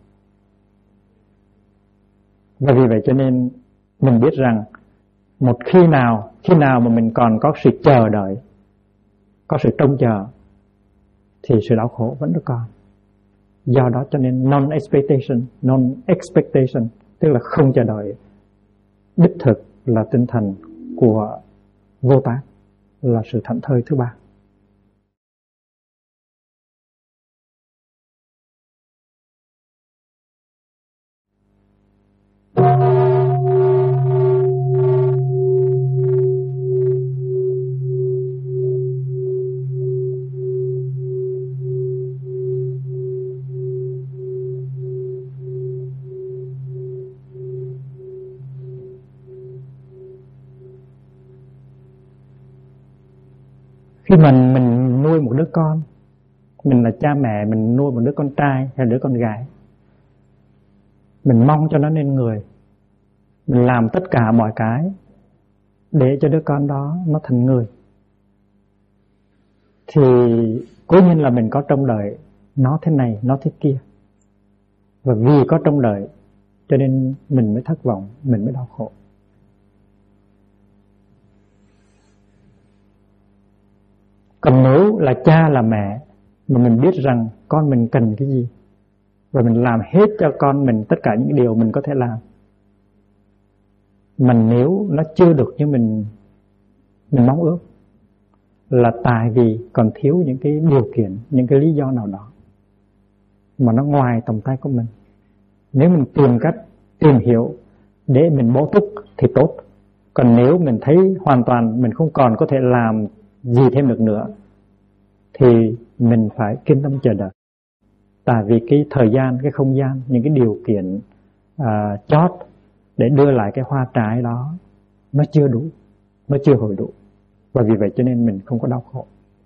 Và vì vậy cho nên mình biết rằng một khi nào mà mình còn có sự chờ đợi, có sự trông chờ, thì sự đau khổ vẫn còn. Do đó cho nên non-expectation, tức là không chờ đợi, đích thực là tinh thần của vô tác, là sự thảnh thơi thứ ba. Khi mình nuôi một đứa con, mình là cha mẹ, mình nuôi một đứa con trai hay đứa con gái, mình mong cho nó nên người, mình làm tất cả mọi cái để cho đứa con đó nó thành người, thì cố nhiên là mình có trông đợi nó thế này, nó thế kia. Và vì có trông đợi cho nên mình mới thất vọng, mình mới đau khổ. Còn nếu là cha là mẹ mà mình biết rằng con mình cần cái gì và mình làm hết cho con mình tất cả những điều mình có thể làm, mà nếu nó chưa được như mình mong ước, là tại vì còn thiếu những cái điều kiện, những cái lý do nào đó mà nó ngoài tầm tay của mình. Nếu mình tìm cách tìm hiểu để mình bổ túc thì tốt. Còn nếu mình thấy hoàn toàn mình không còn có thể làm gì thêm được nữa thì mình phải kiên tâm chờ đợi. Tại vì cái thời gian, cái không gian, những cái điều kiện chót để đưa lại cái hoa trái đó nó chưa đủ, nó chưa hồi đủ. Và vì vậy cho nên mình không có đau khổ.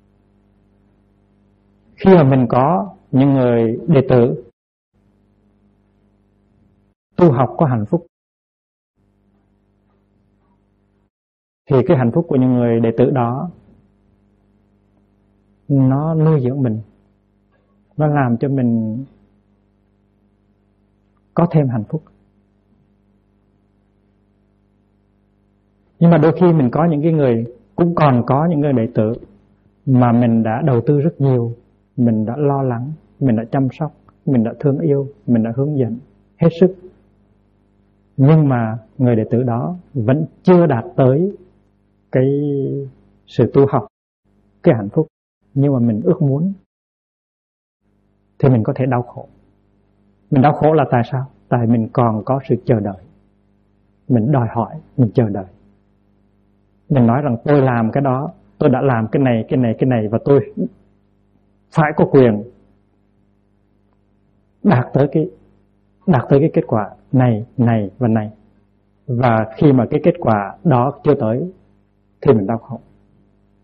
Khi mà mình có những người đệ tử tu học có hạnh phúc, thì cái hạnh phúc của những người đệ tử đó nó nuôi dưỡng mình, nó làm cho mình có thêm hạnh phúc. Nhưng mà đôi khi mình có những cái người, cũng còn có những người đệ tử mà mình đã đầu tư rất nhiều, mình đã lo lắng, mình đã chăm sóc, mình đã thương yêu, mình đã hướng dẫn hết sức, nhưng mà người đệ tử đó vẫn chưa đạt tới cái sự tu học, cái hạnh phúc nhưng mà mình ước muốn, thì mình có thể đau khổ. Mình đau khổ là tại sao? Tại mình còn có sự chờ đợi, mình đòi hỏi, mình chờ đợi. Mình nói rằng tôi làm cái đó, tôi đã làm cái này và tôi phải có quyền đạt tới cái kết quả này và này. Và khi mà cái kết quả đó chưa tới thì mình đau khổ.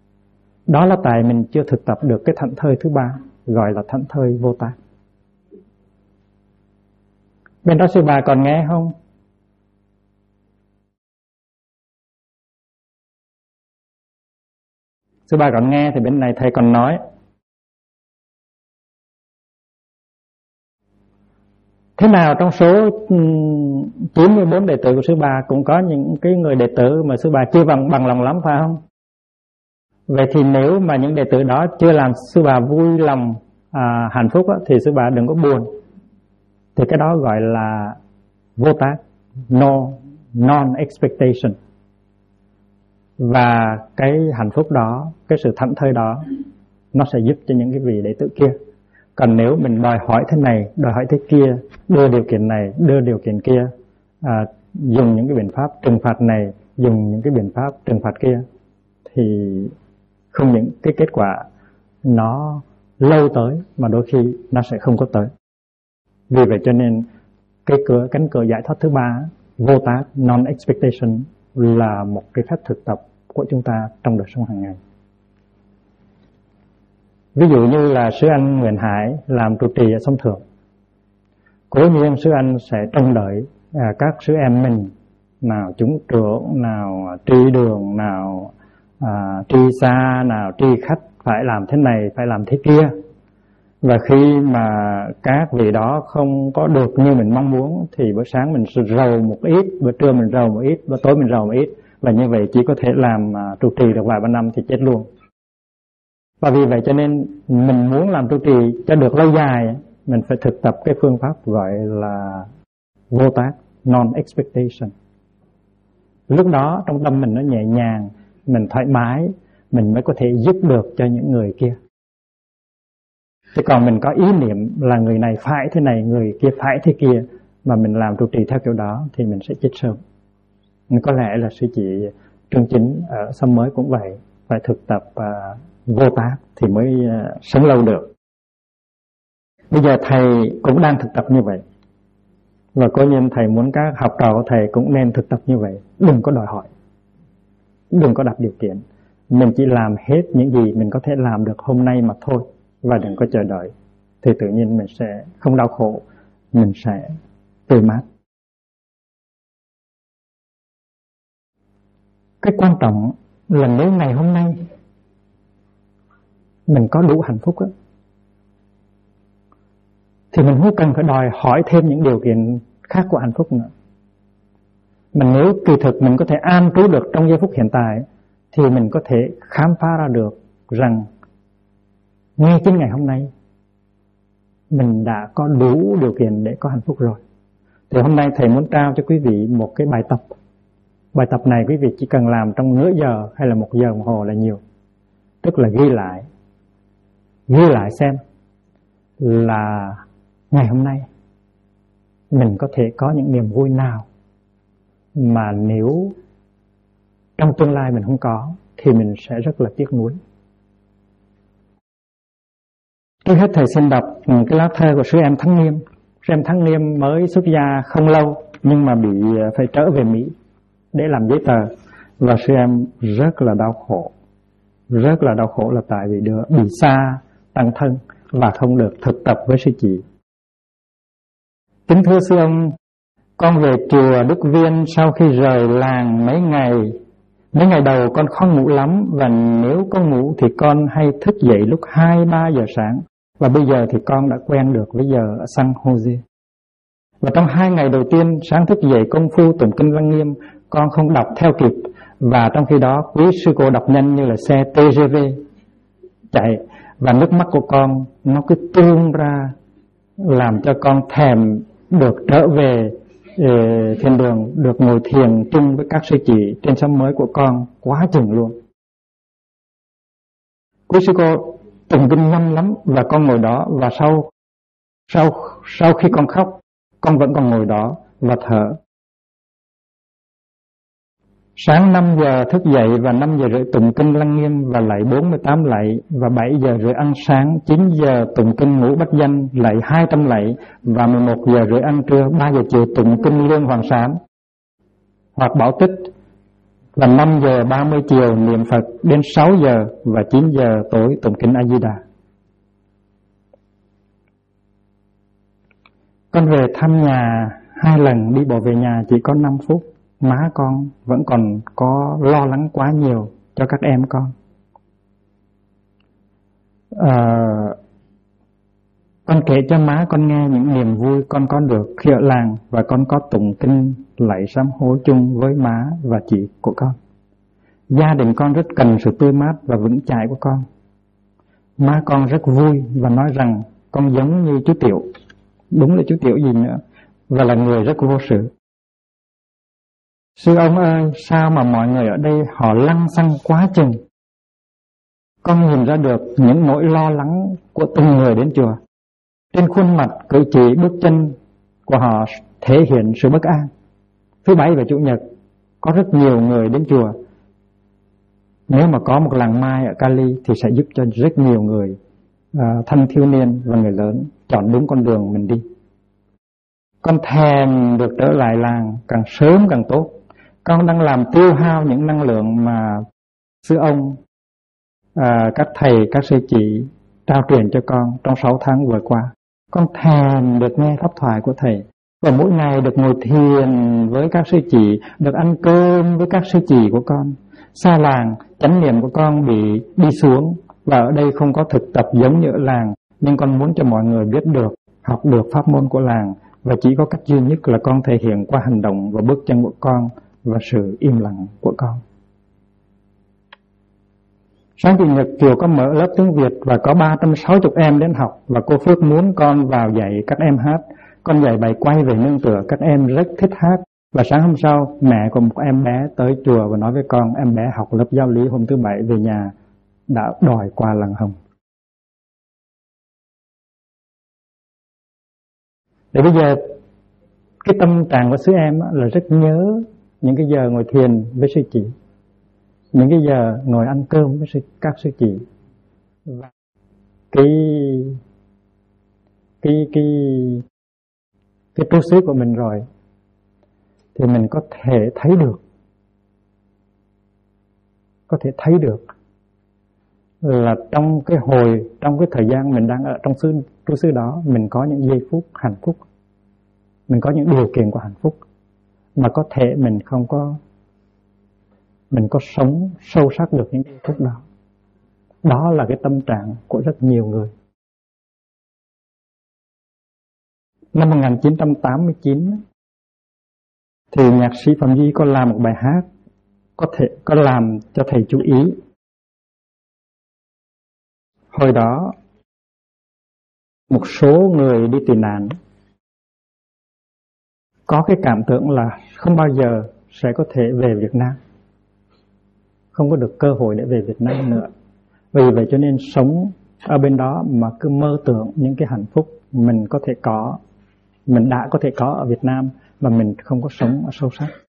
Đó là tại mình chưa thực tập được cái thảnh thơi thứ ba, gọi là thảnh thơi vô tác. Bên đó sư bà còn nghe không? Sư bà còn nghe thì bên này thầy còn nói. Thế nào trong số 94 đệ tử của sư bà cũng có những cái người đệ tử mà sư bà chưa bằng lòng lắm, phải không? Vậy thì nếu mà những đệ tử đó chưa làm sư bà vui lòng, hạnh phúc thì sư bà đừng có buồn. Thì cái đó gọi là vô tác, non-expectation. Và cái hạnh phúc đó, cái sự thảnh thơi đó, nó sẽ giúp cho những cái vị đệ tử kia. Còn nếu mình đòi hỏi thế này, đòi hỏi thế kia, đưa điều kiện này, đưa điều kiện kia, dùng những cái biện pháp trừng phạt này, dùng những cái biện pháp trừng phạt kia, thì không những cái kết quả nó lâu tới mà đôi khi nó sẽ không có tới. Vì vậy cho nên cánh cửa giải thoát thứ ba, vô tác, non-expectation, là một cái phép thực tập của chúng ta trong đời sống hàng ngày. Ví dụ như là sư anh Nguyễn Hải làm trụ trì ở Sông Thượng, cố nhiên sư anh sẽ trông đợi các sư em mình, nào chúng trưởng, nào tri đường, nào tri xa, nào tri khách phải làm thế này, phải làm thế kia. Và khi mà các vị đó không có được như mình mong muốn thì bữa sáng mình rầu một ít, bữa trưa mình rầu một ít, bữa tối mình rầu một ít. Và như vậy chỉ có thể làm trụ trì được vài ba năm thì chết luôn. Và vì vậy cho nên mình muốn làm trụ trì cho được lâu dài, mình phải thực tập cái phương pháp gọi là vô tác, non-expectation. Lúc đó trong tâm mình nó nhẹ nhàng, mình thoải mái, mình mới có thể giúp được cho những người kia. Chứ còn mình có ý niệm là người này phải thế này, người kia phải thế kia, mà mình làm trụ trì theo kiểu đó thì mình sẽ chết sớm. Có lẽ là sư chị Trương Chính ở Xóm Mới cũng vậy, phải thực tập vô tác thì mới sống lâu được. Bây giờ thầy cũng đang thực tập như vậy, và cố nhiên thầy muốn các học trò của thầy cũng nên thực tập như vậy. Đừng có đòi hỏi, đừng có đặt điều kiện, mình chỉ làm hết những gì mình có thể làm được hôm nay mà thôi, và đừng có chờ đợi, thì tự nhiên mình sẽ không đau khổ, mình sẽ tươi mát. Cái quan trọng là nếu ngày hôm nay mình có đủ hạnh phúc đó, thì mình không cần phải đòi hỏi thêm những điều kiện khác của hạnh phúc nữa. Mà nếu kỳ thực mình có thể an trú được trong giây phút hiện tại, thì mình có thể khám phá ra được rằng ngay chính ngày hôm nay mình đã có đủ điều kiện để có hạnh phúc rồi. Thì hôm nay thầy muốn trao cho quý vị một cái bài tập. Bài tập này quý vị chỉ cần làm trong nửa giờ hay là 1 giờ đồng hồ là nhiều. Tức là ghi lại xem là ngày hôm nay mình có thể có những niềm vui nào mà nếu trong tương lai mình không có thì mình sẽ rất là tiếc nuối. Trước hết thầy xin đọc cái lá thơ của sư em Thắng Nghiêm. Sư em Thắng Nghiêm mới xuất gia không lâu nhưng mà phải trở về Mỹ để làm giấy tờ, và sư em rất là đau khổ. Rất là đau khổ là tại vì bị xa tăng thân và không được thực tập với sư chị. Kính thưa sư ông, con về chùa Đức Viên sau khi rời làng mấy ngày đầu con khó ngủ lắm, và nếu có ngủ thì con hay thức dậy lúc 2-3 giờ sáng, và bây giờ thì con đã quen được với giờ ở San Jose. Và trong 2 ngày đầu tiên sáng thức dậy công phu tụng kinh Lăng Nghiêm con không đọc theo kịp, và trong khi đó quý sư cô đọc nhanh như là xe TGV chạy, và nước mắt của con nó cứ tuôn ra, làm cho con thèm được trở về thiên đường, được ngồi thiền chung với các sư chị trên Xóm Mới của con quá chừng luôn. Quý sư cô tụng kinh nhanh lắm, và con ngồi đó, và sau khi con khóc, con vẫn còn ngồi đó và thở. Sáng 5 giờ thức dậy và 5 giờ rưỡi tụng kinh Lăng Nghiêm và lạy 48 lạy, và 7 giờ rưỡi ăn sáng, 9 giờ tụng kinh Ngũ Bách Danh, lạy 200 lạy, và 11 giờ rưỡi ăn trưa, 3 giờ chiều tụng kinh Lương Hoàng Sám hoặc Bảo Tích, Và 5 giờ 30 chiều niệm Phật đến 6 giờ và 9 giờ tối tụng kinh A Di Đà. Con về thăm nhà 2 lần, đi bộ về nhà chỉ có 5 phút. Má con vẫn còn có lo lắng quá nhiều cho các em con. Con kể cho má con nghe những niềm vui con có được khi ở làng, và con có tụng kinh lạy sám hối chung với má và chị của con. Gia đình con rất cần sự tươi mát và vững chãi của con. Má con rất vui và nói rằng con giống như chú Tiểu, đúng là chú Tiểu gì nữa, và là người rất vô sự. Sư ông ơi, sao mà mọi người ở đây họ lăng xăng quá chừng. Con nhìn ra được những nỗi lo lắng của từng người đến chùa. Trên khuôn mặt, cử chỉ, bước chân của họ thể hiện sự bất an. Thứ Bảy và Chủ nhật có rất nhiều người đến chùa. Nếu mà có một làng mai ở Cali thì sẽ giúp cho rất nhiều người thanh thiếu niên và người lớn chọn đúng con đường mình đi. Con thèm được trở lại làng càng sớm càng tốt. Con đang làm tiêu hao những năng lượng mà sư ông, các thầy, các sư chị trao truyền cho con trong 6 tháng vừa qua. Con thèm được nghe pháp thoại của thầy, và mỗi ngày được ngồi thiền với các sư chị, được ăn cơm với các sư chị của con. Xa làng, chánh niệm của con bị đi xuống, và ở đây không có thực tập giống như ở làng, nhưng con muốn cho mọi người biết được, học được pháp môn của làng, và chỉ có cách duy nhất là con thể hiện qua hành động và bước chân của con và sự im lặng của con. Sáng Chủ nhật chùa có mở lớp tiếng Việt và có 360 em đến học, và cô Phước muốn con vào dạy các em hát. Con dạy bài quay về nương tựa, các em rất thích hát. Và sáng hôm sau, mẹ của một em bé tới chùa và nói với con, em bé học lớp giáo lý hôm thứ Bảy về nhà đã đòi qua làng Hồng. Để bây giờ cái tâm trạng của sư em là rất nhớ những cái giờ ngồi thiền với sư chị, những cái giờ ngồi ăn cơm với các sư chị, và cái trú xứ của mình rồi thì mình có thể thấy được là trong cái thời gian mình đang ở trong trú xứ đó, mình có những giây phút hạnh phúc, mình có những điều kiện của hạnh phúc mà có thể mình có sống sâu sắc được những giây phút đó. Đó là cái tâm trạng của rất nhiều người. Năm 1989 thì nhạc sĩ Phạm Duy có làm một bài hát có làm cho thầy chú ý. Hồi đó một số người đi tị nạn có cái cảm tưởng là không bao giờ sẽ có thể về Việt Nam, không có được cơ hội để về Việt Nam nữa. Vì vậy cho nên sống ở bên đó mà cứ mơ tưởng những cái hạnh phúc mình đã có thể có ở Việt Nam mà mình không có sống ở sâu sắc.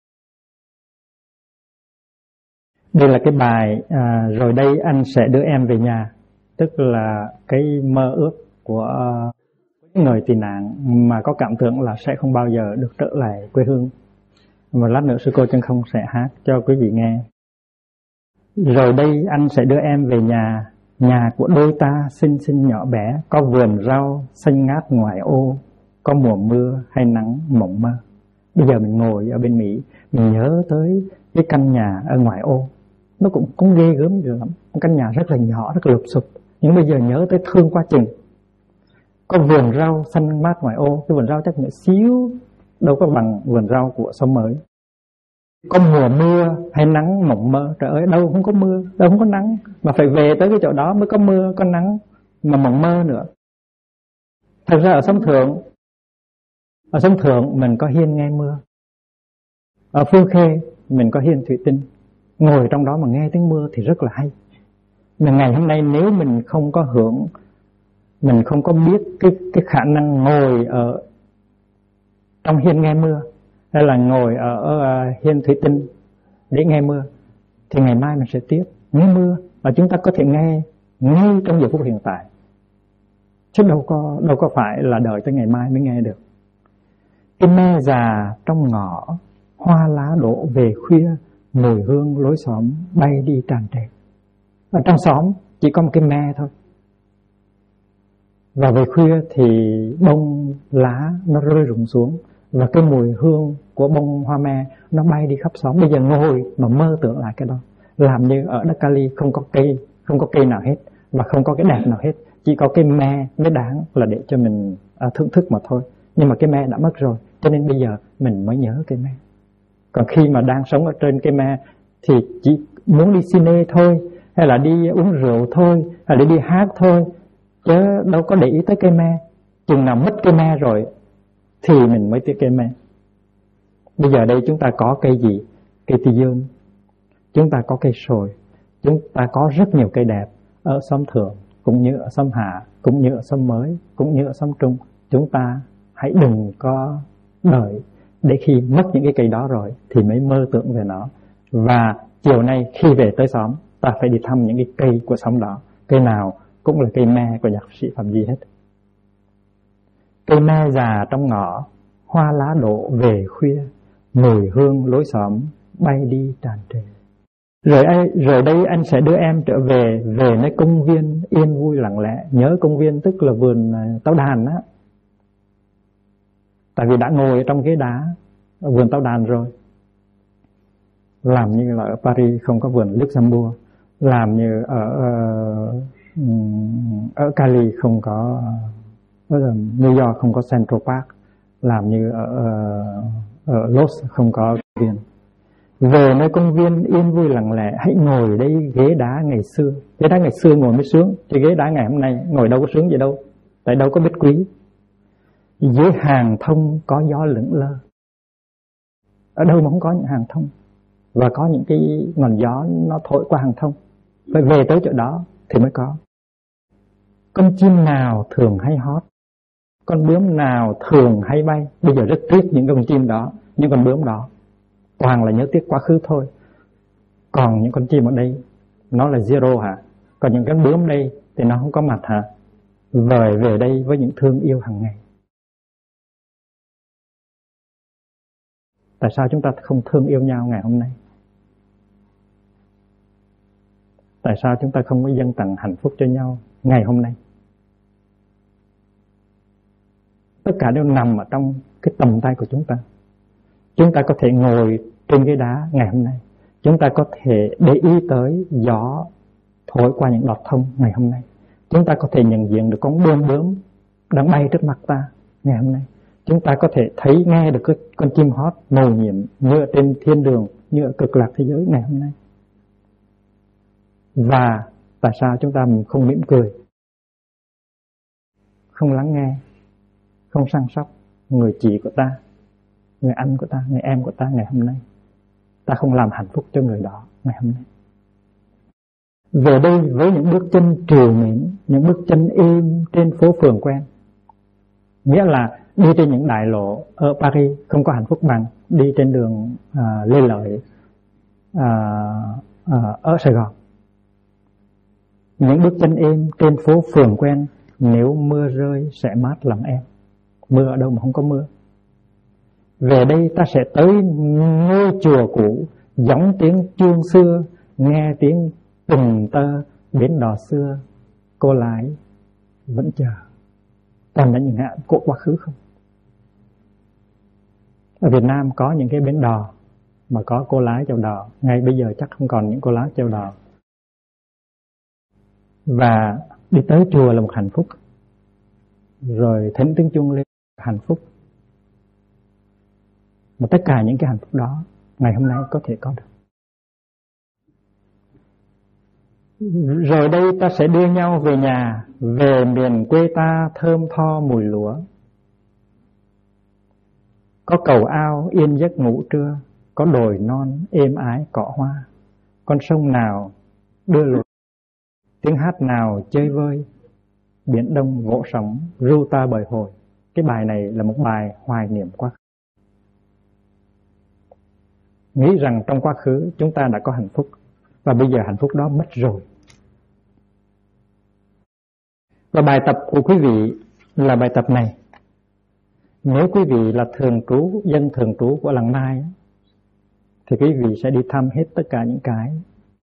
Đây là cái bài rồi đây anh sẽ đưa em về nhà, tức là cái mơ ước của những người tị nạn mà có cảm tưởng là sẽ không bao giờ được trở lại quê hương. Và lát nữa sư cô Chân Không sẽ hát cho quý vị nghe. Rồi đây anh sẽ đưa em về nhà, nhà của đôi ta xinh xinh nhỏ bé, có vườn rau xanh ngát ngoài ô, có mùa mưa hay nắng mộng mơ. Bây giờ mình ngồi ở bên Mỹ, mình nhớ tới cái căn nhà ở ngoài ô, nó cũng ghê gớm dữ lắm. Căn nhà rất là nhỏ, rất là lụp xụp, nhưng bây giờ nhớ tới thương quá chừng. Có vườn rau xanh mát ngoài ô, cái vườn rau chắc nhỏ xíu, đâu có bằng vườn rau của Xóm Mới. Có mùa mưa hay nắng mộng mơ, trời ơi đâu không có mưa, đâu không có nắng, mà phải về tới cái chỗ đó mới có mưa, có nắng, mà mộng mơ nữa. Thật ra ở Sông Thượng mình có hiên nghe mưa. Ở Phương Khê mình có hiên thủy tinh. Ngồi trong đó mà nghe tiếng mưa thì rất là hay. Mà ngày hôm nay nếu mình không có hưởng, mình không có biết cái khả năng ngồi ở trong hiên nghe mưa, hay là ngồi ở hiên thủy tinh để nghe mưa, thì ngày mai mình sẽ tiếc. Nghe mưa và chúng ta có thể nghe ngay trong giờ phút hiện tại, chứ đâu có phải là đợi tới ngày mai mới nghe được. Cái me già trong ngõ, hoa lá đổ về khuya, mùi hương lối xóm bay đi tràn trề. Ở trong xóm chỉ có một cái me thôi. Và về khuya thì bông lá nó rơi rụng xuống, và cái mùi hương của bông hoa me nó bay đi khắp xóm. Bây giờ ngồi mà mơ tưởng lại cái đó, làm như ở đất Cali không có cây nào hết, và không có cái đẹp nào hết, chỉ có cái me mới đáng là để cho mình thưởng thức mà thôi. Nhưng mà cái me đã mất rồi, cho nên bây giờ mình mới nhớ cái me. Còn khi mà đang sống ở trên cái me thì chỉ muốn đi cine thôi, hay là đi uống rượu thôi, hay là đi hát thôi, chứ đâu có để ý tới cây me. Chừng nào mất cây me rồi thì mình mới tiếc cây me. Bây giờ đây chúng ta có cây gì? Cây tỳ dương, chúng ta có cây sồi, chúng ta có rất nhiều cây đẹp ở xóm Thượng, cũng như ở xóm Hạ, cũng như ở xóm Mới, cũng như ở xóm Trung. Chúng ta hãy đừng có đợi để khi mất những cái cây đó rồi thì mới mơ tưởng về nó. Và chiều nay khi về tới xóm, ta phải đi thăm những cái cây của xóm đó. Cây nào cũng là cây me của nhạc sĩ Phạm Duy hết. Cây me già trong ngõ, hoa lá đổ về khuya, mùi hương lối xóm bay đi tràn trề. Rồi đây anh sẽ đưa em trở về nơi công viên yên vui lặng lẽ. Nhớ công viên tức là vườn táo đàn á. Tại vì đã ngồi trong ghế đá ở vườn táo đàn rồi. Làm như là ở Paris không có vườn Luxembourg, làm như ở Cali không có, ở New York không có Central Park, làm như ở Los không có công viên. Về nơi công viên yên vui lặng lẽ, hãy ngồi đây ghế đá ngày xưa. Ghế đá ngày xưa ngồi mới sướng, chứ ghế đá ngày hôm nay ngồi đâu có sướng vậy đâu, tại đâu có biết quý. Dưới hàng thông có gió lững lơ, ở đâu mà không có những hàng thông, và có những cái ngọn gió nó thổi qua hàng thông. Phải về tới chỗ đó thì mới có. Con chim nào thường hay hót, con bướm nào thường hay bay. Bây giờ rất tiếc những con chim đó, những con bướm đó, toàn là nhớ tiếc quá khứ thôi. Còn những con chim ở đây nó là zero hả? Còn những con bướm đây thì nó không có mặt hả? Về đây với những thương yêu hàng ngày. Tại sao chúng ta không thương yêu nhau ngày hôm nay? Tại sao chúng ta không có dâng tặng hạnh phúc cho nhau ngày hôm nay? Tất cả đều nằm ở trong cái tầm tay của chúng ta. Chúng ta có thể ngồi trên ghế đá ngày hôm nay. Chúng ta có thể để ý tới gió thổi qua những đọt thông ngày hôm nay. Chúng ta có thể nhận diện được con bướm đang bay trước mặt ta ngày hôm nay. Chúng ta có thể thấy, nghe được con chim hót mầu nhiệm như ở trên thiên đường, như ở cực lạc thế giới ngày hôm nay. Và tại sao chúng ta không mỉm cười, không lắng nghe, không săn sóc người chị của ta, người anh của ta, người em của ta ngày hôm nay? Ta không làm hạnh phúc cho người đó ngày hôm nay. Về đây với những bước chân trìu mến, những bước chân êm trên phố phường quen. Nghĩa là đi trên những đại lộ ở Paris không có hạnh phúc bằng đi trên đường Lê Lợi ở Sài Gòn. Những bước chân êm trên phố phường quen, nếu mưa rơi sẽ mát lòng em. Mưa ở đâu mà không có mưa? Về đây ta sẽ tới ngôi chùa cũ, gióng tiếng chuông xưa, nghe tiếng từng tơ bến đò xưa, cô lái vẫn chờ. Toàn là những hạn của quá khứ không? Ở Việt Nam có những cái bến đò mà có cô lái chèo đò, ngay bây giờ chắc không còn những cô lái chèo đò. Và đi tới chùa là một hạnh phúc, rồi thỉnh tiếng chuông lên hạnh phúc. Mà tất cả những cái hạnh phúc đó ngày hôm nay có thể có được. Rồi đây ta sẽ đưa nhau về nhà, về miền quê ta thơm tho mùi lúa. Có cầu ao yên giấc ngủ trưa, có đồi non êm ái cỏ hoa, con sông nào đưa lụa, tiếng hát nào chơi vơi, biển đông vỗ sóng ru ta bồi hồi. Cái bài này là một bài hoài niệm quá khứ. Nghĩ rằng trong quá khứ chúng ta đã có hạnh phúc, và bây giờ hạnh phúc đó mất rồi. Và bài tập của quý vị là bài tập này. Nếu quý vị là thường trú, dân thường trú của làng Mai, thì quý vị sẽ đi thăm hết tất cả những cái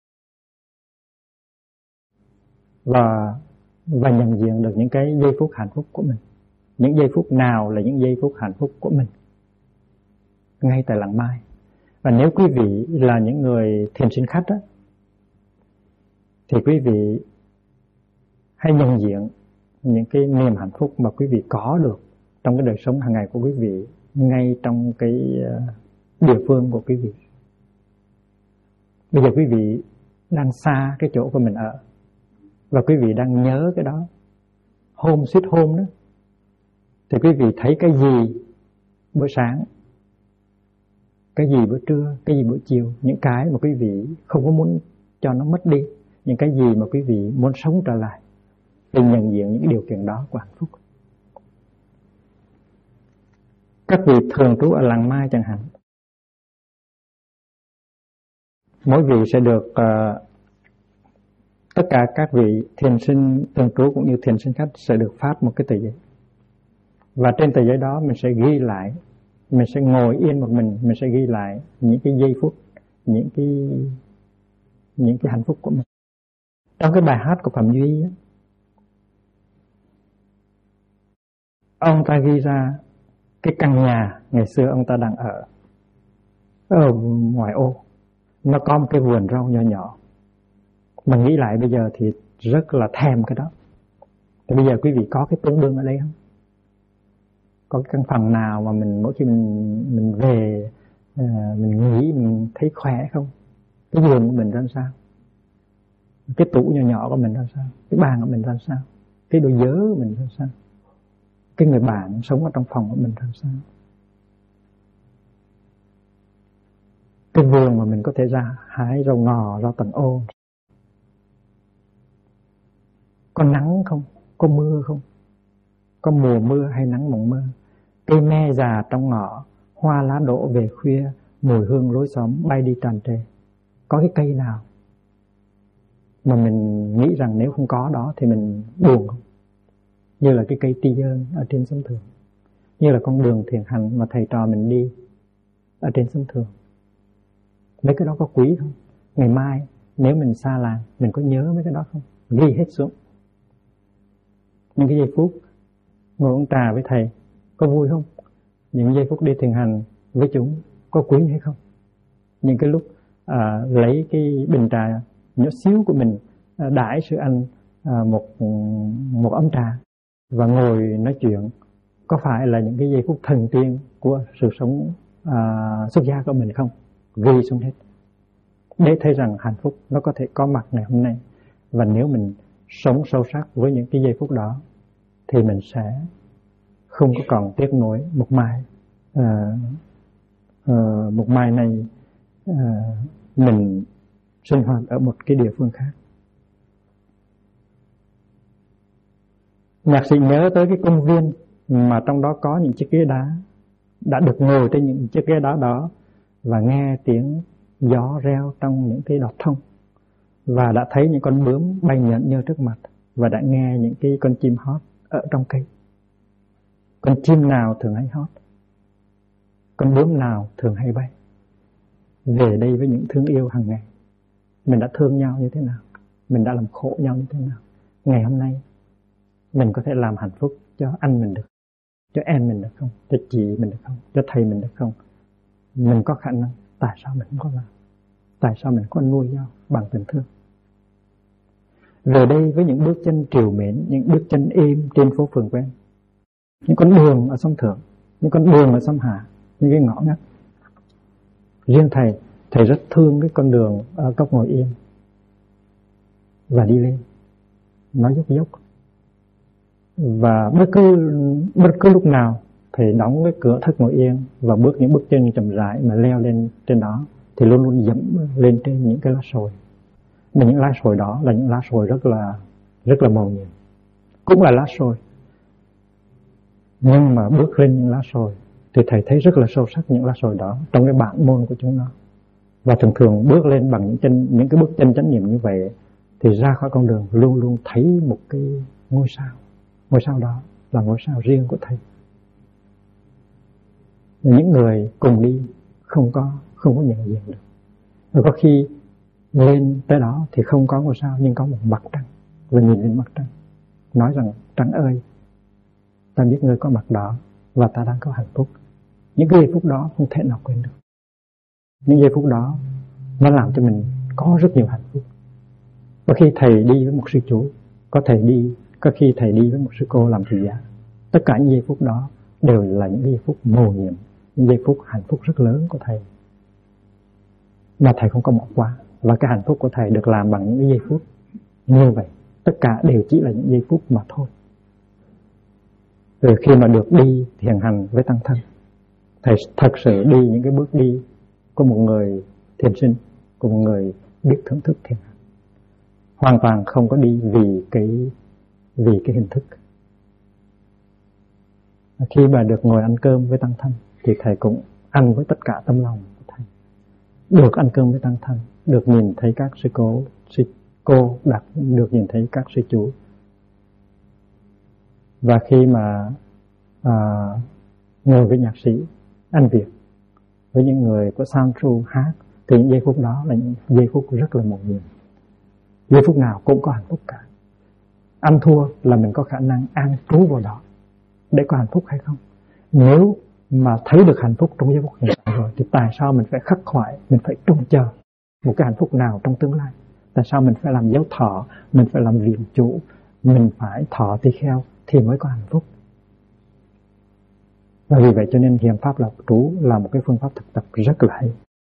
và nhận diện được những cái giây phút hạnh phúc của mình. Những giây phút nào là những giây phút hạnh phúc của mình ngay tại lặng mai. Và nếu quý vị là những người thiền sinh khách đó, thì quý vị hãy nhận diện những cái niềm hạnh phúc mà quý vị có được trong cái đời sống hàng ngày của quý vị, ngay trong cái địa phương của quý vị. Bây giờ quý vị đang xa cái chỗ của mình ở, và quý vị đang nhớ cái đó, home sweet home đó, thì quý vị thấy cái gì bữa sáng, cái gì bữa trưa, cái gì bữa chiều, những cái mà quý vị không có muốn cho nó mất đi, những cái gì mà quý vị muốn sống trở lại, thì nhận diện những điều kiện đó của hạnh phúc. Các vị thường trú ở làng Mai chẳng hạn, mỗi vị sẽ được tất cả các vị thiền sinh thường trú cũng như thiền sinh khách sẽ được phát một cái tờ giấy, và trên tờ giấy đó mình sẽ ghi lại, mình sẽ ngồi yên một mình sẽ ghi lại những cái giây phút, những cái hạnh phúc của mình. Trong cái bài hát của Phạm Duy á, ông ta ghi ra cái căn nhà ngày xưa ông ta đang ở ngoài ô, nó có một cái vườn rau nhỏ nhỏ. Mà nghĩ lại bây giờ thì rất là thèm cái đó. Thì bây giờ quý vị có cái tương đương ở đây không? Có cái căn phòng nào mà mình mỗi khi mình về mình nghĩ mình thấy khỏe không? Cái giường của mình ra sao? Cái tủ nhỏ nhỏ của mình ra sao? Cái bàn của mình ra sao? Cái đôi giớ của mình ra sao? Cái người bạn sống ở trong phòng của mình ra sao? Cái vườn mà mình có thể ra hái rau ngò, rau tầng ô. Có nắng không? Có mưa không? Có mùa mưa hay nắng mùa mưa? Cây me già trong ngõ, hoa lá đổ về khuya, mùi hương lối xóm bay đi tràn trề. Có cái cây nào mà mình nghĩ rằng nếu không có đó thì mình buồn không? Như là cái cây tri ân ở trên sông Thường, như là con đường thiền hành mà thầy trò mình đi ở trên sông Thường. Mấy cái đó có quý không? Ngày mai nếu mình xa làng, mình có nhớ mấy cái đó không? Ghi hết xuống. Những cái giây phút ngồi uống trà với thầy có vui không? Những giây phút đi thiền hành với chúng có quý hay không? Những cái lúc lấy cái bình trà nhỏ xíu của mình đãi sư anh một ấm trà và ngồi nói chuyện, có phải là những cái giây phút thần tiên của sự sống xuất gia của mình không? Ghi xuống hết để thấy rằng hạnh phúc nó có thể có mặt ngày hôm nay. Và nếu mình sống sâu sắc với những cái giây phút đó thì mình sẽ không có còn tiếc nuối một mai này mình sinh hoạt ở một cái địa phương khác. Nhạc sĩ nhớ tới cái công viên mà trong đó có những chiếc ghế đá, đã được ngồi trên những chiếc ghế đá đó và nghe tiếng gió reo trong những cái đọt thông, và đã thấy những con bướm bay nhợn nhơ trước mặt, và đã nghe những cái con chim hót ở trong cây. Con chim nào thường hay hót? Con bướm nào thường hay bay? Về đây với những thương yêu hàng ngày, mình đã thương nhau như thế nào? Mình đã làm khổ nhau như thế nào? Ngày hôm nay mình có thể làm hạnh phúc cho anh mình được, cho em mình được không? Cho chị mình được không? Cho thầy mình được không? Mình có khả năng, tại sao mình không có làm? Tại sao mình không nuôi nhau bằng tình thương? Về đây với những bước chân trìu mến, những bước chân êm trên phố phường quen, những con đường ở sông Thượng, những con đường ở sông Hà, những cái ngõ ngách. Riêng thầy rất thương cái con đường ở Cốc Ngồi Yên, và đi lên nó dốc dốc, và bất cứ lúc nào thầy đóng cái cửa thất Ngồi Yên và bước những bước chân chậm rãi mà leo lên trên đó, thì luôn luôn dẫm lên trên những cái lá sồi. Mà những lá sồi đó là những lá sồi rất là màu nhiệm, cũng là lá sồi, nhưng mà bước lên những lá sồi thì thầy thấy rất là sâu sắc những lá sồi đó trong cái bản môn của chúng nó. Và thường bước lên bằng những cái bước chân chánh niệm như vậy thì ra khỏi con đường luôn luôn thấy một cái ngôi sao. Ngôi sao đó là ngôi sao riêng của thầy. Những người cùng đi không không có nhận diện được. Rồi có khi lên tới đó thì không có ngôi sao, nhưng có một mặt trăng, và nhìn lên mặt trăng nói rằng trăng ơi, ta biết ngươi có mặt đó và ta đang có hạnh phúc. Những cái giây phút đó không thể nào quên được. Những giây phút đó nó làm cho mình có rất nhiều hạnh phúc. Có khi thầy đi với một sư chú, có khi thầy đi với một sư cô làm thầy giáo. Tất cả những giây phút đó đều là những giây phút mầu nhiệm, những giây phút hạnh phúc rất lớn của thầy mà thầy không có bỏ qua. Và cái hạnh phúc của thầy được làm bằng những cái giây phút như vậy. Tất cả đều chỉ là những giây phút mà thôi. Rồi khi mà được đi thiền hành với tăng thân, thầy thật sự đi những cái bước đi của một người thiền sinh, của một người biết thưởng thức thiền hành. Hoàn toàn không có đi vì cái hình thức. Khi mà được ngồi ăn cơm với tăng thân thì thầy cũng ăn với tất cả tâm lòng của thầy. Được ăn cơm với tăng thân, được nhìn thấy các sư cô, được nhìn thấy các sư chú. Và khi mà ngồi với nhạc sĩ ăn Việt, với những người của soundtrack hát, thì những giây phút đó là những giây phút rất là mầu nhiệm. Giây phút nào cũng có hạnh phúc cả. Ăn thua là mình có khả năng an trú vào đó để có hạnh phúc hay không. Nếu mà thấy được hạnh phúc trong giây phút hiện tại rồi thì tại sao mình phải khắc khoải, mình phải trông chờ một cái hạnh phúc nào trong tương lai? Tại sao mình phải làm dấu thọ, mình phải làm viện chủ, mình phải thọ tỳ kheo thì mới có hạnh phúc? Và vì vậy cho nên thiền pháp lạc trú là một cái phương pháp thực tập rất là hay.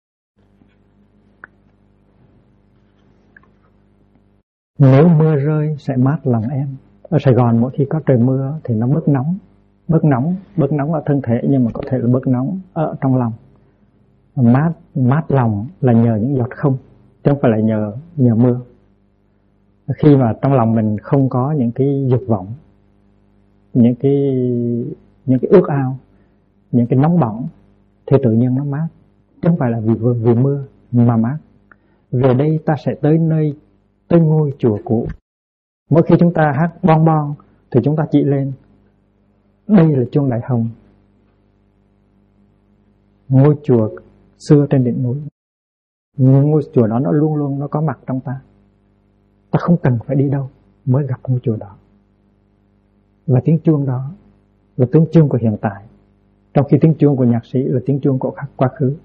Nếu mưa rơi sẽ mát lòng em. Ở Sài Gòn mỗi khi có trời mưa thì nó bớt nóng ở thân thể, nhưng mà có thể là bớt nóng ở trong lòng. Mát lòng là nhờ những giọt không, chứ không phải là nhờ mưa. Khi mà trong lòng mình không có những cái dục vọng, những cái ước ao, những cái nóng bỏng, thì tự nhiên nó mát, chứ không phải là vì mưa mà mát. Về đây ta sẽ tới ngôi chùa cũ. Mỗi khi chúng ta hát bon bon thì chúng ta chỉ lên, đây là chuông Đại Hồng, ngôi chùa xưa trên đỉnh núi. Ngôi chùa đó nó luôn luôn nó có mặt trong ta. Ta không cần phải đi đâu mới gặp ngôi chùa đó. Và tiếng chuông đó là tiếng chuông của hiện tại, trong khi tiếng chuông của nhạc sĩ là tiếng chuông của quá khứ.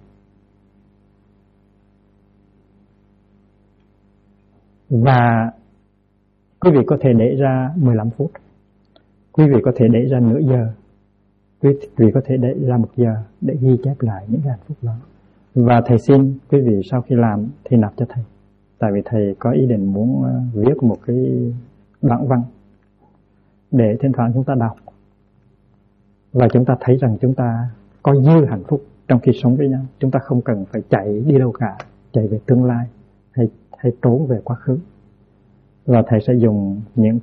Và quý vị có thể để ra 15 phút, quý vị có thể để ra nửa giờ, quý vị có thể để ra 1 giờ để ghi chép lại những hạnh phúc đó. Và thầy xin quý vị sau khi làm thì nạp cho thầy. Tại vì thầy có ý định muốn viết một cái đoạn văn để thỉnh thoảng chúng ta đọc và chúng ta thấy rằng chúng ta có dư hạnh phúc trong khi sống với nhau. Chúng ta không cần phải chạy đi đâu cả, chạy về tương lai hay trốn về quá khứ. Và thầy sẽ dùng những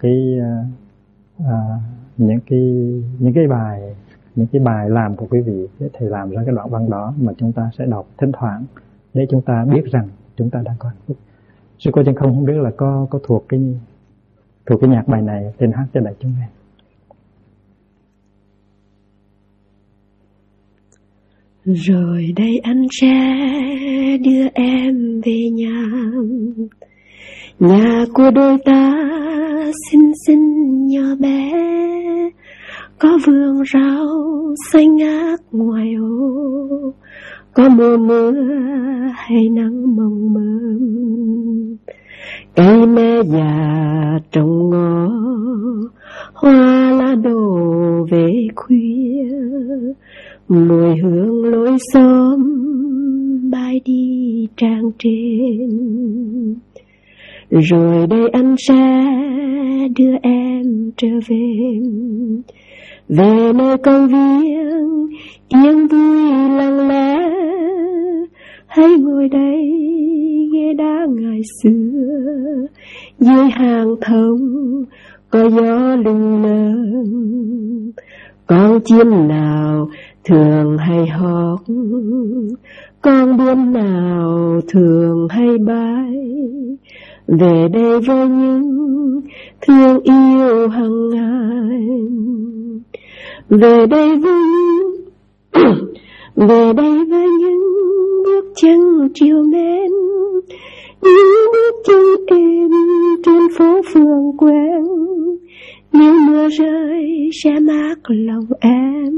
cái bài làm của quý vị để thầy làm ra cái đoạn văn đó mà chúng ta sẽ đọc thỉnh thoảng để chúng ta biết rằng chúng ta đang có hạnh phúc. Sư cô Chân không biết là có thuộc cái nhạc bài này tên hát cho đại chúng nghe. Rồi đây anh sẽ đưa em về nhà của đôi ta xinh xinh nhỏ bé, có vườn rau xanh ngát ngoài ô, có mưa hay nắng mong mờm, cây me già trồng ngõ, hoa lá đổ về khuya, mùi hương lối xóm bay đi trang trên. Rồi đây anh sẽ đưa em trở về nơi công viên yên vui lặng lẽ. Hãy ngồi đây nghe đá ngày xưa, dưới hàng thông có gió lừng lâng. Con chim nào thường hay hót, con bướm nào thường hay bay, về đây với những thương yêu hằng ngày. Về đây với những bước chân chiều mến, những bước chân êm trên phố phường quen. Nếu mưa rơi sẽ mát lòng em.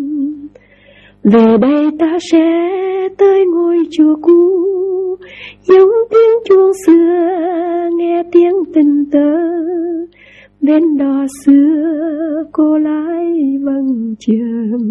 Về đây ta sẽ tới ngôi chùa cũ, giống tiếng chuông xưa nghe tiếng tình tơ. Bên đò xưa cô lái vâng chừng.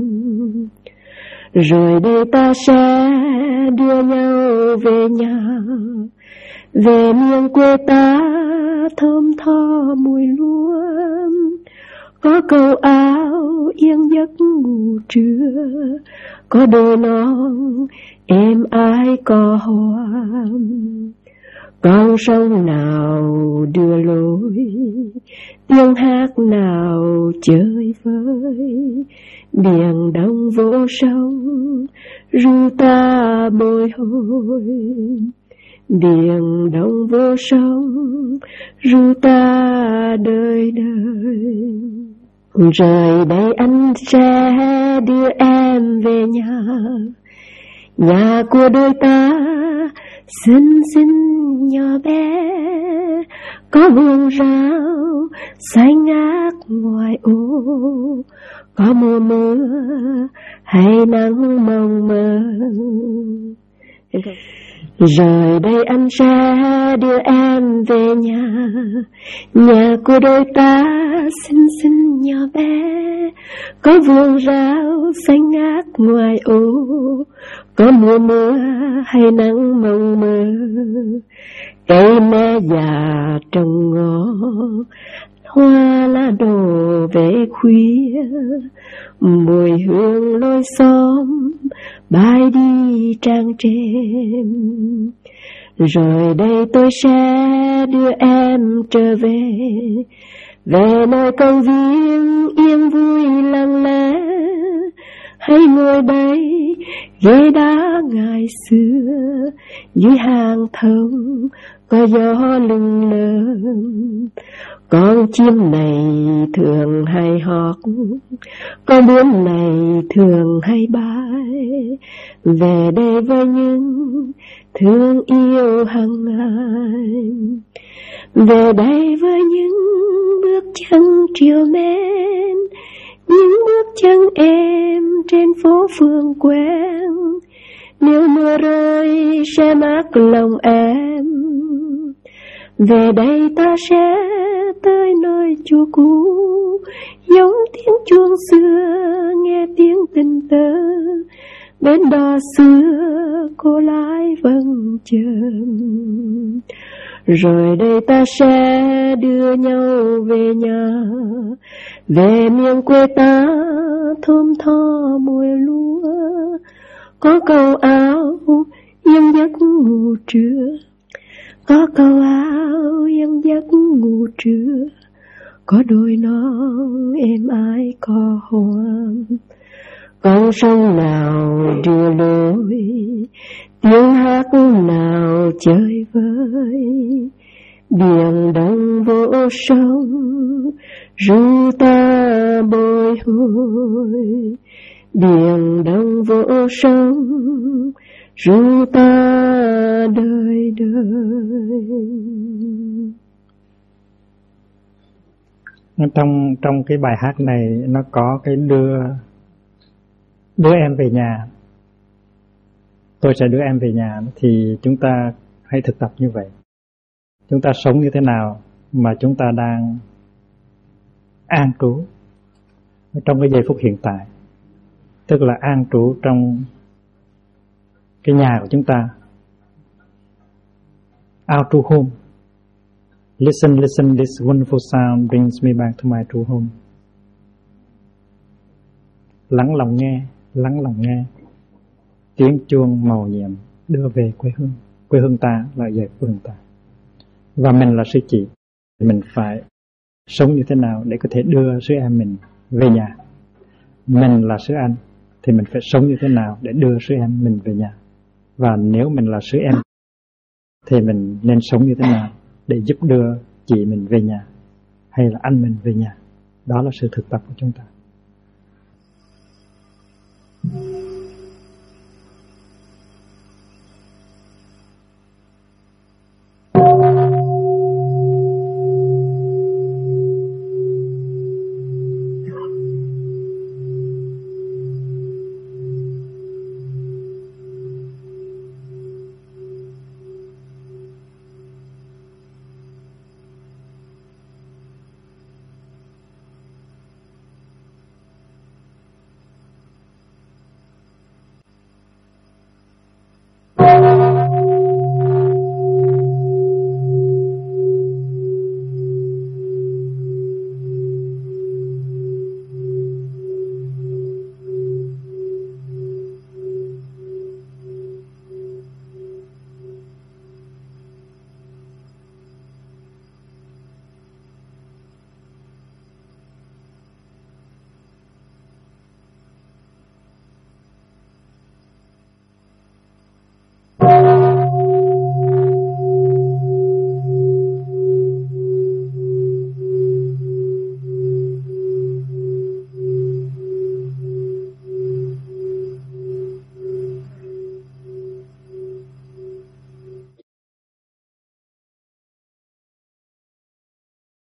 Rồi đây ta sẽ đưa nhau về nhà, về miền quê ta thơm tho mùi lúa. Có câu áo yên giấc ngủ trưa, có đôi non êm ái cò hoa. Con sông nào đưa lối, tiếng hát nào chơi vơi. Biển đông vỗ sông ru ta bồi hồi. Biển đông vô sông ru ta đời đời. Rồi đây anh sẽ đưa em về nhà, nhà của đôi ta xinh xinh nhỏ bé. Có vườn rau xanh ngát ngoài ô, có mùa mưa hay nắng mong mơ. Rồi đây anh sẽ đưa em về nhà, nhà của đôi ta xinh xinh nhỏ bé. Có vườn rau xanh ngát ngoài ô, có mùa mưa hay nắng mong mơ. Cây me già trồng ngõ, hoa lá đổ về khuya. Mùi hương lối xóm bay đi trang trêm. Rồi đây tôi sẽ đưa em trở về, về nơi công viên yên vui lặng lẽ. Hãy ngồi đây ghế đá ngày xưa, dưới hàng thông có gió lưng lơm. Con chim này thường hay hót, con bướm này thường hay bay. Về đây với những thương yêu hằng ngày, về đây với những bước chân triều mến, những bước chân êm trên phố phường quen. Nếu mưa rơi sẽ mát lòng em. Về đây ta sẽ tới nơi chùa cũ, giống tiếng chuông xưa nghe tiếng tình tơ. Bên đò xưa cô lái vâng chừng. Rồi đây ta sẽ đưa nhau về nhà, về miền quê ta thơm tho mùi lúa. Có câu áo yên giấc ngủ trưa, có câu áo yên giấc ngủ trưa. Có đôi non êm ái cò hoa. Con sông nào đưa lối, tiếng hát nào chơi vơi. Biển đông vỗ sông ru ta bồi hồi. Biển đông vỗ sông ru ta đời đời. Trong cái bài hát này nó có cái đưa em về nhà, tôi sẽ đưa em về nhà. Thì chúng ta hãy thực tập như vậy. Chúng ta sống như thế nào mà chúng ta đang an trú trong cái giây phút hiện tại, tức là an trú trong cái nhà của chúng ta. Our true home. Listen, this wonderful sound brings me back to my true home. Lắng lòng nghe tiếng chuông màu nhiệm đưa về quê hương ta là về quê hương ta. Và mình là sư chị, mình phải sống như thế nào để có thể đưa sư em mình về nhà. Mình là sư anh thì mình phải sống như thế nào để đưa sư em mình về nhà. Và nếu mình là sư em thì mình nên sống như thế nào để giúp đưa chị mình về nhà hay là anh mình về nhà. Đó là sự thực tập của chúng ta.